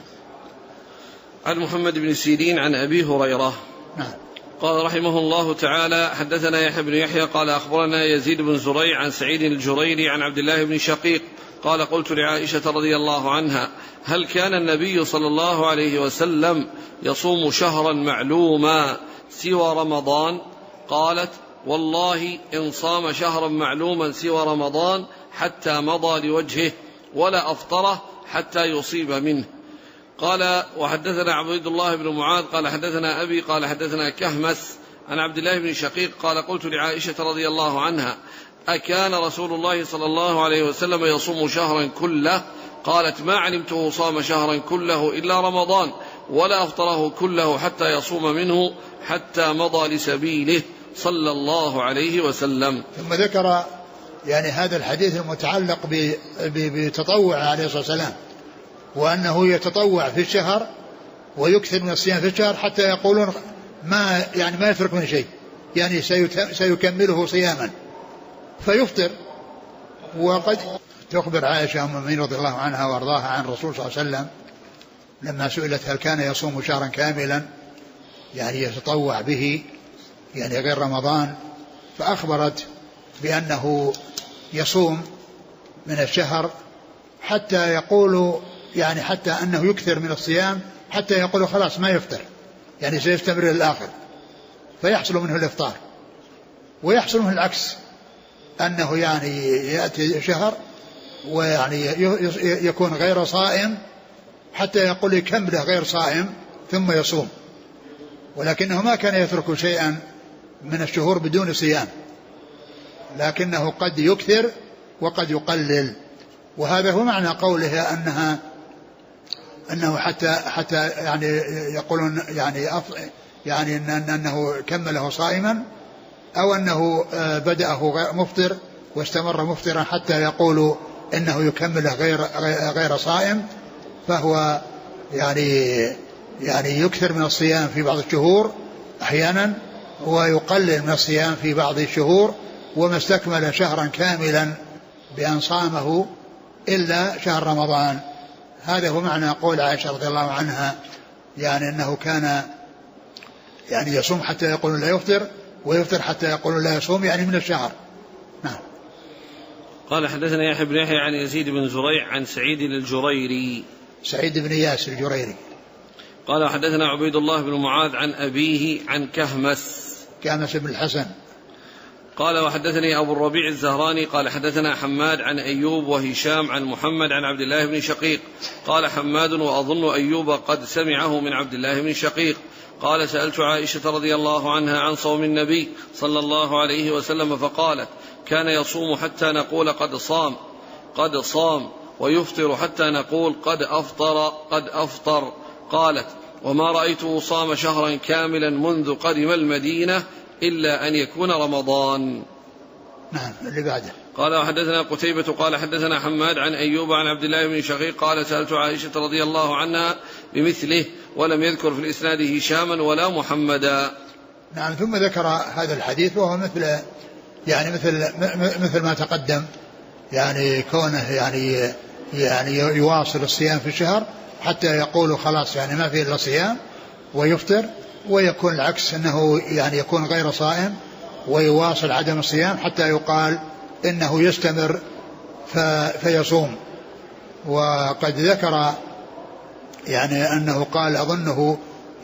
عن محمد بن سيرين عن أبي هريرة. نعم. قال رحمه الله تعالى: حدثنا يحيى بن يحيى قال أخبرنا يزيد بن زريع عن سعيد الجريري عن عبد الله بن شقيق قال: قلت لعائشة رضي الله عنها: هل كان النبي صلى الله عليه وسلم يصوم شهرا معلوما سوى رمضان؟ قالت: والله إن صام شهرا معلوما سوى رمضان حتى مضى لوجهه ولا أفطره حتى يصيب منه. قال: وحدثنا عبد الله بن معاذ قال حدثنا أبي قال حدثنا كهمس عن عبد الله بن شقيق قال قلت لعائشة رضي الله عنها أكان رسول الله صلى الله عليه وسلم يصوم شهرا كله؟ قالت ما علمته صام شهرا كله إلا رمضان ولا أفطره كله حتى يصوم منه حتى مضى لسبيله صلى الله عليه وسلم. ثم ذكر يعني هذا الحديث المتعلق بتطوع عليه الصلاة والسلام، وأنه يتطوع في الشهر ويكثر من الصيام في الشهر حتى يقولون ما يترك من شيء، يعني سيكمله صياما فيفطر. وقد تخبر عائشة أم المؤمنين رضي الله عنها وارضاها عن الرسول صلى الله عليه وسلم لما سئلت هل كان يصوم شهرا كاملا يعني يتطوع به يعني غير رمضان، فأخبرت بأنه يصوم من الشهر حتى يقول يعني حتى أنه يكثر من الصيام حتى يقول خلاص ما يفطر، يعني سيستمر للآخر فيحصل منه الإفطار. ويحصل منه العكس، أنه يعني يأتي شهر ويعني يكون غير صائم حتى يقول يكمله غير صائم ثم يصوم، ولكنه ما كان يترك شيئا من الشهور بدون صيام، لكنه قد يكثر وقد يقلل. وهذا هو معنى قوله أنه حتى يعني يقولون يعني أنه كمله صائما، أو أنه بدأه مفطر واستمر مفطرا حتى يقول إنه يكمله غير صائم، فهو يعني يكثر من الصيام في بعض الشهور أحيانا ويقلل من الصيام في بعض الشهور، وما استكمل شهرا كاملا بأن صامه إلا شهر رمضان. هذا هو معنى قول عائشة رضي الله عنها يعني أنه كان يعني يصوم حتى يقول لا يفطر ويفطر حتى يقول لا يصوم، يعني من الشهر. نعم. قال حدثنا يحيى بن يحيى عن يزيد بن زريع عن سعيد الجريري سعيد بن إياس الجريري قال حدثنا عبيد الله بن معاذ عن أبيه عن كهمس بن الحسن قال وحدثني أبو الربيع الزهراني قال حدثنا حماد عن أيوب وهشام عن محمد عن عبد الله بن شقيق قال حماد وأظن أيوب قد سمعه من عبد الله بن شقيق قال سألت عائشة رضي الله عنها عن صوم النبي صلى الله عليه وسلم فقالت كان يصوم حتى نقول قد صام ويفطر حتى نقول قد أفطر. قالت وما رأيته صام شهرا كاملا منذ قدم المدينة إلا أن يكون رمضان. نعم. اللي بعده قال وحدثنا قتيبة قال حدثنا حماد عن أيوب عن عبد الله بن شقيق قال سألت عائشة رضي الله عنها بمثله ولم يذكر في الإسناد هشاما ولا محمدا. نعم. ثم ذكر هذا الحديث وهو مثل ما تقدم، يعني كونه يعني يواصل الصيام في الشهر حتى يقول خلاص يعني ما فيه إلا صيام ويفطر، ويكون العكس أنه يعني يكون غير صائم ويواصل عدم الصيام حتى يقال إنه يستمر فيصوم. وقد ذكر يعني أنه قال أظن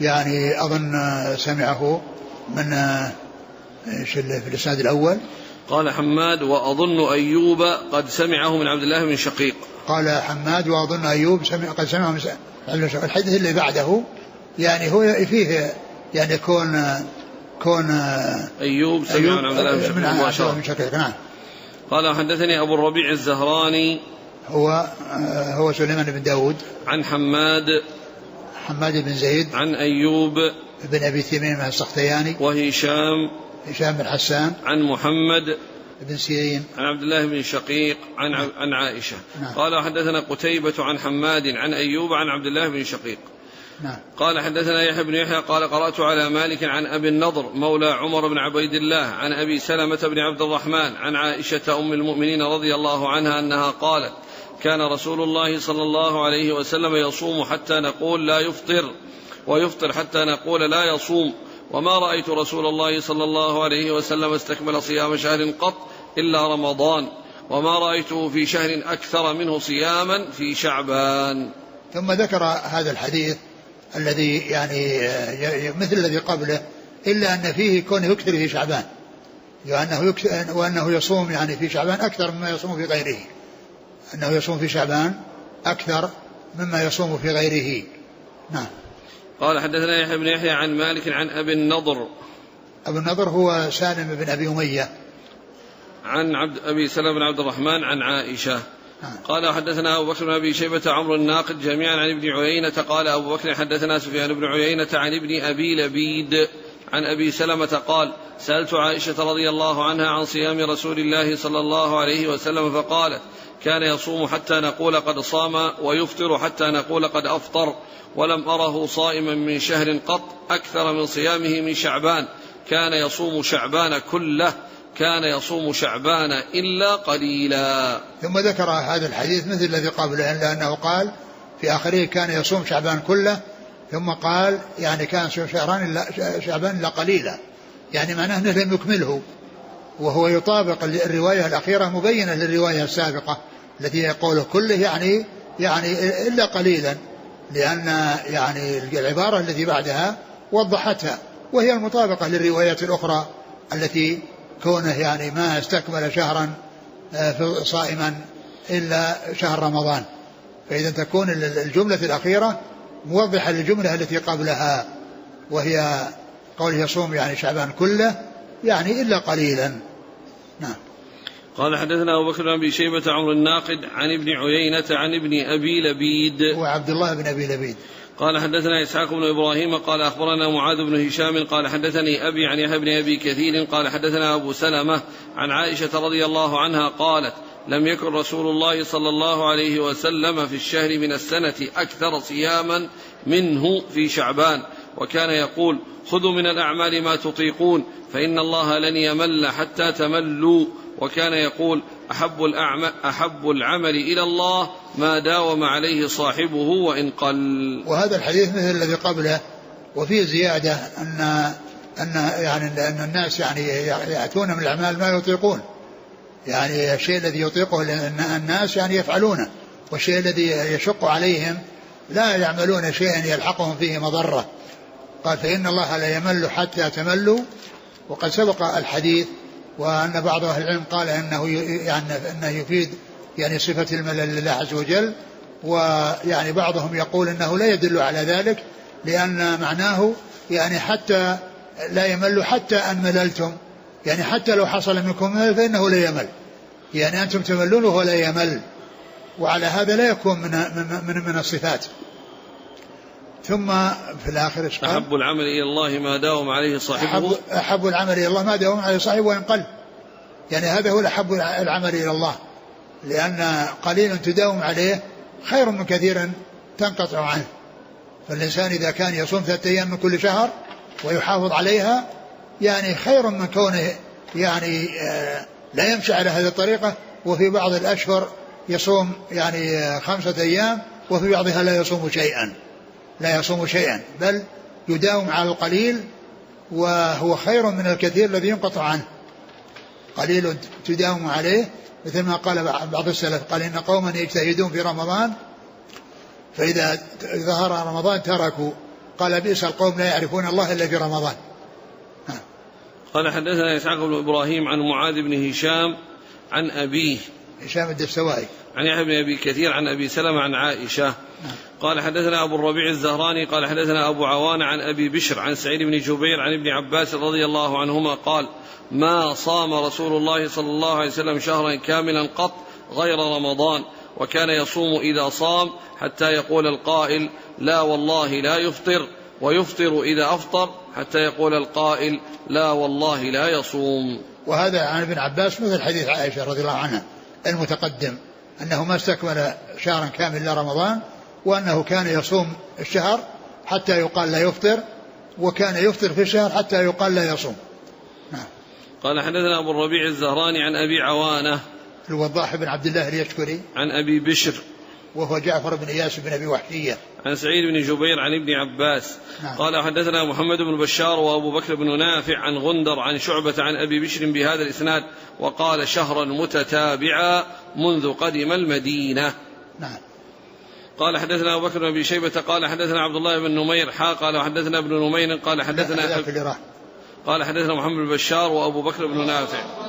سمعه من في الإسناد الأول. قال حماد وأظن أيوب قد سمعه من عبد الله بن شقيق. قال حماد وأظن أيوب قد سمعه من الحديث اللي بعده يعني هو فيه يعني كون أيوب سمع من عبد الله بن شقيق. نعم. قال حدثني أبو الربيع الزهراني هو سليمان بن داود عن حماد بن زيد عن أيوب بن أبي تميم السختياني وهشام بن حسان عن محمد بن سيرين عن عبد الله بن شقيق عن عائشة. نعم. قال حدثنا قتيبة عن حماد عن أيوب عن عبد الله بن شقيق. نعم. قال حدثنا يحيى بن يحيى قال قرأت على مالك عن أبي النضر مولى عمر بن عبيد الله عن أبي سلمة بن عبد الرحمن عن عائشة أم المؤمنين رضي الله عنها أنها قالت كان رسول الله صلى الله عليه وسلم يصوم حتى نقول لا يفطر ويفطر حتى نقول لا يصوم، وما رأيت رسول الله صلى الله عليه وسلم استكمل صيام شهر قط إلا رمضان، وما رأيته في شهر أكثر منه صياما في شعبان. ثم ذكر هذا الحديث الذي يعني مثل الذي قبله إلا أن فيه كون يكثر في شعبان، وأنه يصوم يعني في شعبان أكثر مما يصوم في غيره، أنه يصوم في شعبان أكثر مما يصوم في غيره. نعم. قال حدثنا يحيى بن يحيى عن مالك عن أبي النضر. أبو النضر هو سالم بن أبي أمية. عن أبي سلمة بن عبد الرحمن عن عائشة. قال حدثنا أبو بكر بن أبي شيبة عمرو الناقد جميعا عن ابن عيينة. قال أبو بكر حدثنا سفيان بن عيينة عن ابن أبي لبيد عن أبي سلمة قال سألت عائشة رضي الله عنها عن صيام رسول الله صلى الله عليه وسلم فقالت كان يصوم حتى نقول قد صام ويفطر حتى نقول قد أفطر ولم أره صائما من شهر قط أكثر من صيامه من شعبان كان يصوم شعبان كله كان يصوم شعبان إلا قليلا. ثم ذكر هذا الحديث مثل الذي قبله لأنه قال في آخره كان يصوم شعبان كله ثم قال يعني كان شعبان إلا قليلا يعني معناه أنه لم يكمله وهو يطابق الرواية الأخيرة مبينة للرواية السابقة التي يقول كله يعني إلا قليلا لأن يعني العبارة التي بعدها وضحتها وهي المطابقة للروايات الأخرى التي كونه يعني ما استكمل شهرا صائما إلا شهر رمضان. فإذا تكون الجملة الأخيرة موضحة للجملة التي قبلها وهي قوله يصوم يعني شعبان كله يعني إلا قليلا. نعم. قال حدثنا أبو بكر بن أبي شيبة عمرو الناقد عن ابن عيينة عن ابن أبي لبيد وعبد الله بن أبي لبيد. قال حدثنا إسحاق بن إبراهيم قال أخبرنا معاذ بن هشام قال حدثني أبي عن يحيى بن أبي كثير قال حدثنا أبو سلمة عن عائشة رضي الله عنها قالت لم يكن رسول الله صلى الله عليه وسلم في الشهر من السنة أكثر صياما منه في شعبان وكان يقول خذوا من الأعمال ما تطيقون فإن الله لن يمل حتى تملوا وكان يقول أحب العمل إلى الله ما داوم عليه صاحبه وإن قل. وهذا الحديث مثل الذي قبله وفيه زيادة أن الناس يعني يأتون من الأعمال ما يطيقون يعني الشيء الذي يطيقه الناس يعني يفعلونه والشيء الذي يشق عليهم لا يعملون شيئا يلحقهم فيه مضرة. قال فإن الله لا يمل حتى تملوا وقد سبق الحديث وأن بعض أهل العلم قال أنه يفيد يعني صفة الملل لله عز وجل ويعني بعضهم يقول أنه لا يدل على ذلك لأن معناه يعني حتى لا يمل حتى أن مللتم يعني حتى لو حصل منكم ملل فإنه لا يمل يعني أنتم تملون وهو لا يمل وعلى هذا لا يكون من الصفات. ثم في الآخر أحب العمل إلى الله ما داوم عليه صاحبه أحب العمل إلى الله ما داوم عليه صاحبه وإن قل يعني هذا هو أحب العمل إلى الله لأن قليل تداوم عليه خير من كثير تنقطع عنه. فالإنسان إذا كان يصوم 3 أيام من كل شهر ويحافظ عليها يعني خير من كونه يعني لا يمشي على هذه الطريقة وفي بعض الأشهر يصوم يعني 5 أيام وفي بعضها لا يصوم شيئا بل يداوم على القليل وهو خير من الكثير الذي ينقطع عنه. قليل تداوم عليه مثل ما قال بعض السلف قال إن قوما يجتهدون في رمضان فإذا ظهر رمضان تركوا قال بئس القوم لا يعرفون الله إلا في رمضان. قال حدثنا إسحاق بن إبراهيم عن معاذ بن هشام عن أبيه هشام الدستوائي عن يحيى بن أبي كثير عن أبي سلمة عن عائشة قال حدثنا أبو الربيع الزهراني قال حدثنا أبو عوان عن أبي بشر عن سعيد بن جبير عن ابن عباس رضي الله عنهما قال ما صام رسول الله صلى الله عليه وسلم شهرا كاملا قط غير رمضان وكان يصوم إذا صام حتى يقول القائل لا والله لا يفطر ويفطر إذا أفطر حتى يقول القائل لا والله لا يصوم. وهذا عن ابن عباس مثل حديث عائشة رضي الله عنها المتقدم أنه ما استكمل شهرا كاملا رمضان وأنه كان يصوم الشهر حتى يقال لا يفطر وكان يفطر في الشهر حتى يقال لا يصوم. قال حدثنا أبو الربيع الزهراني عن أبي عوانة الوضاح بن عبد الله اليشكري عن أبي بشر وهو جعفر بن إياس بن أبي وحشية عن سعيد بن جبير عن ابن عباس قال حدثنا محمد بن بشار وأبو بكر بن نافع عن غندر عن شعبة عن أبي بشر بهذا الإسناد وقال شهرا متتابعا منذ قدم المدينة. قال حدثنا أبو بكر بن أبي شيبة قال حدثنا عبد الله بن نمير قال حدثنا ابن نمير قال حدثنا محمد بن بشار وأبو بكر بن نافع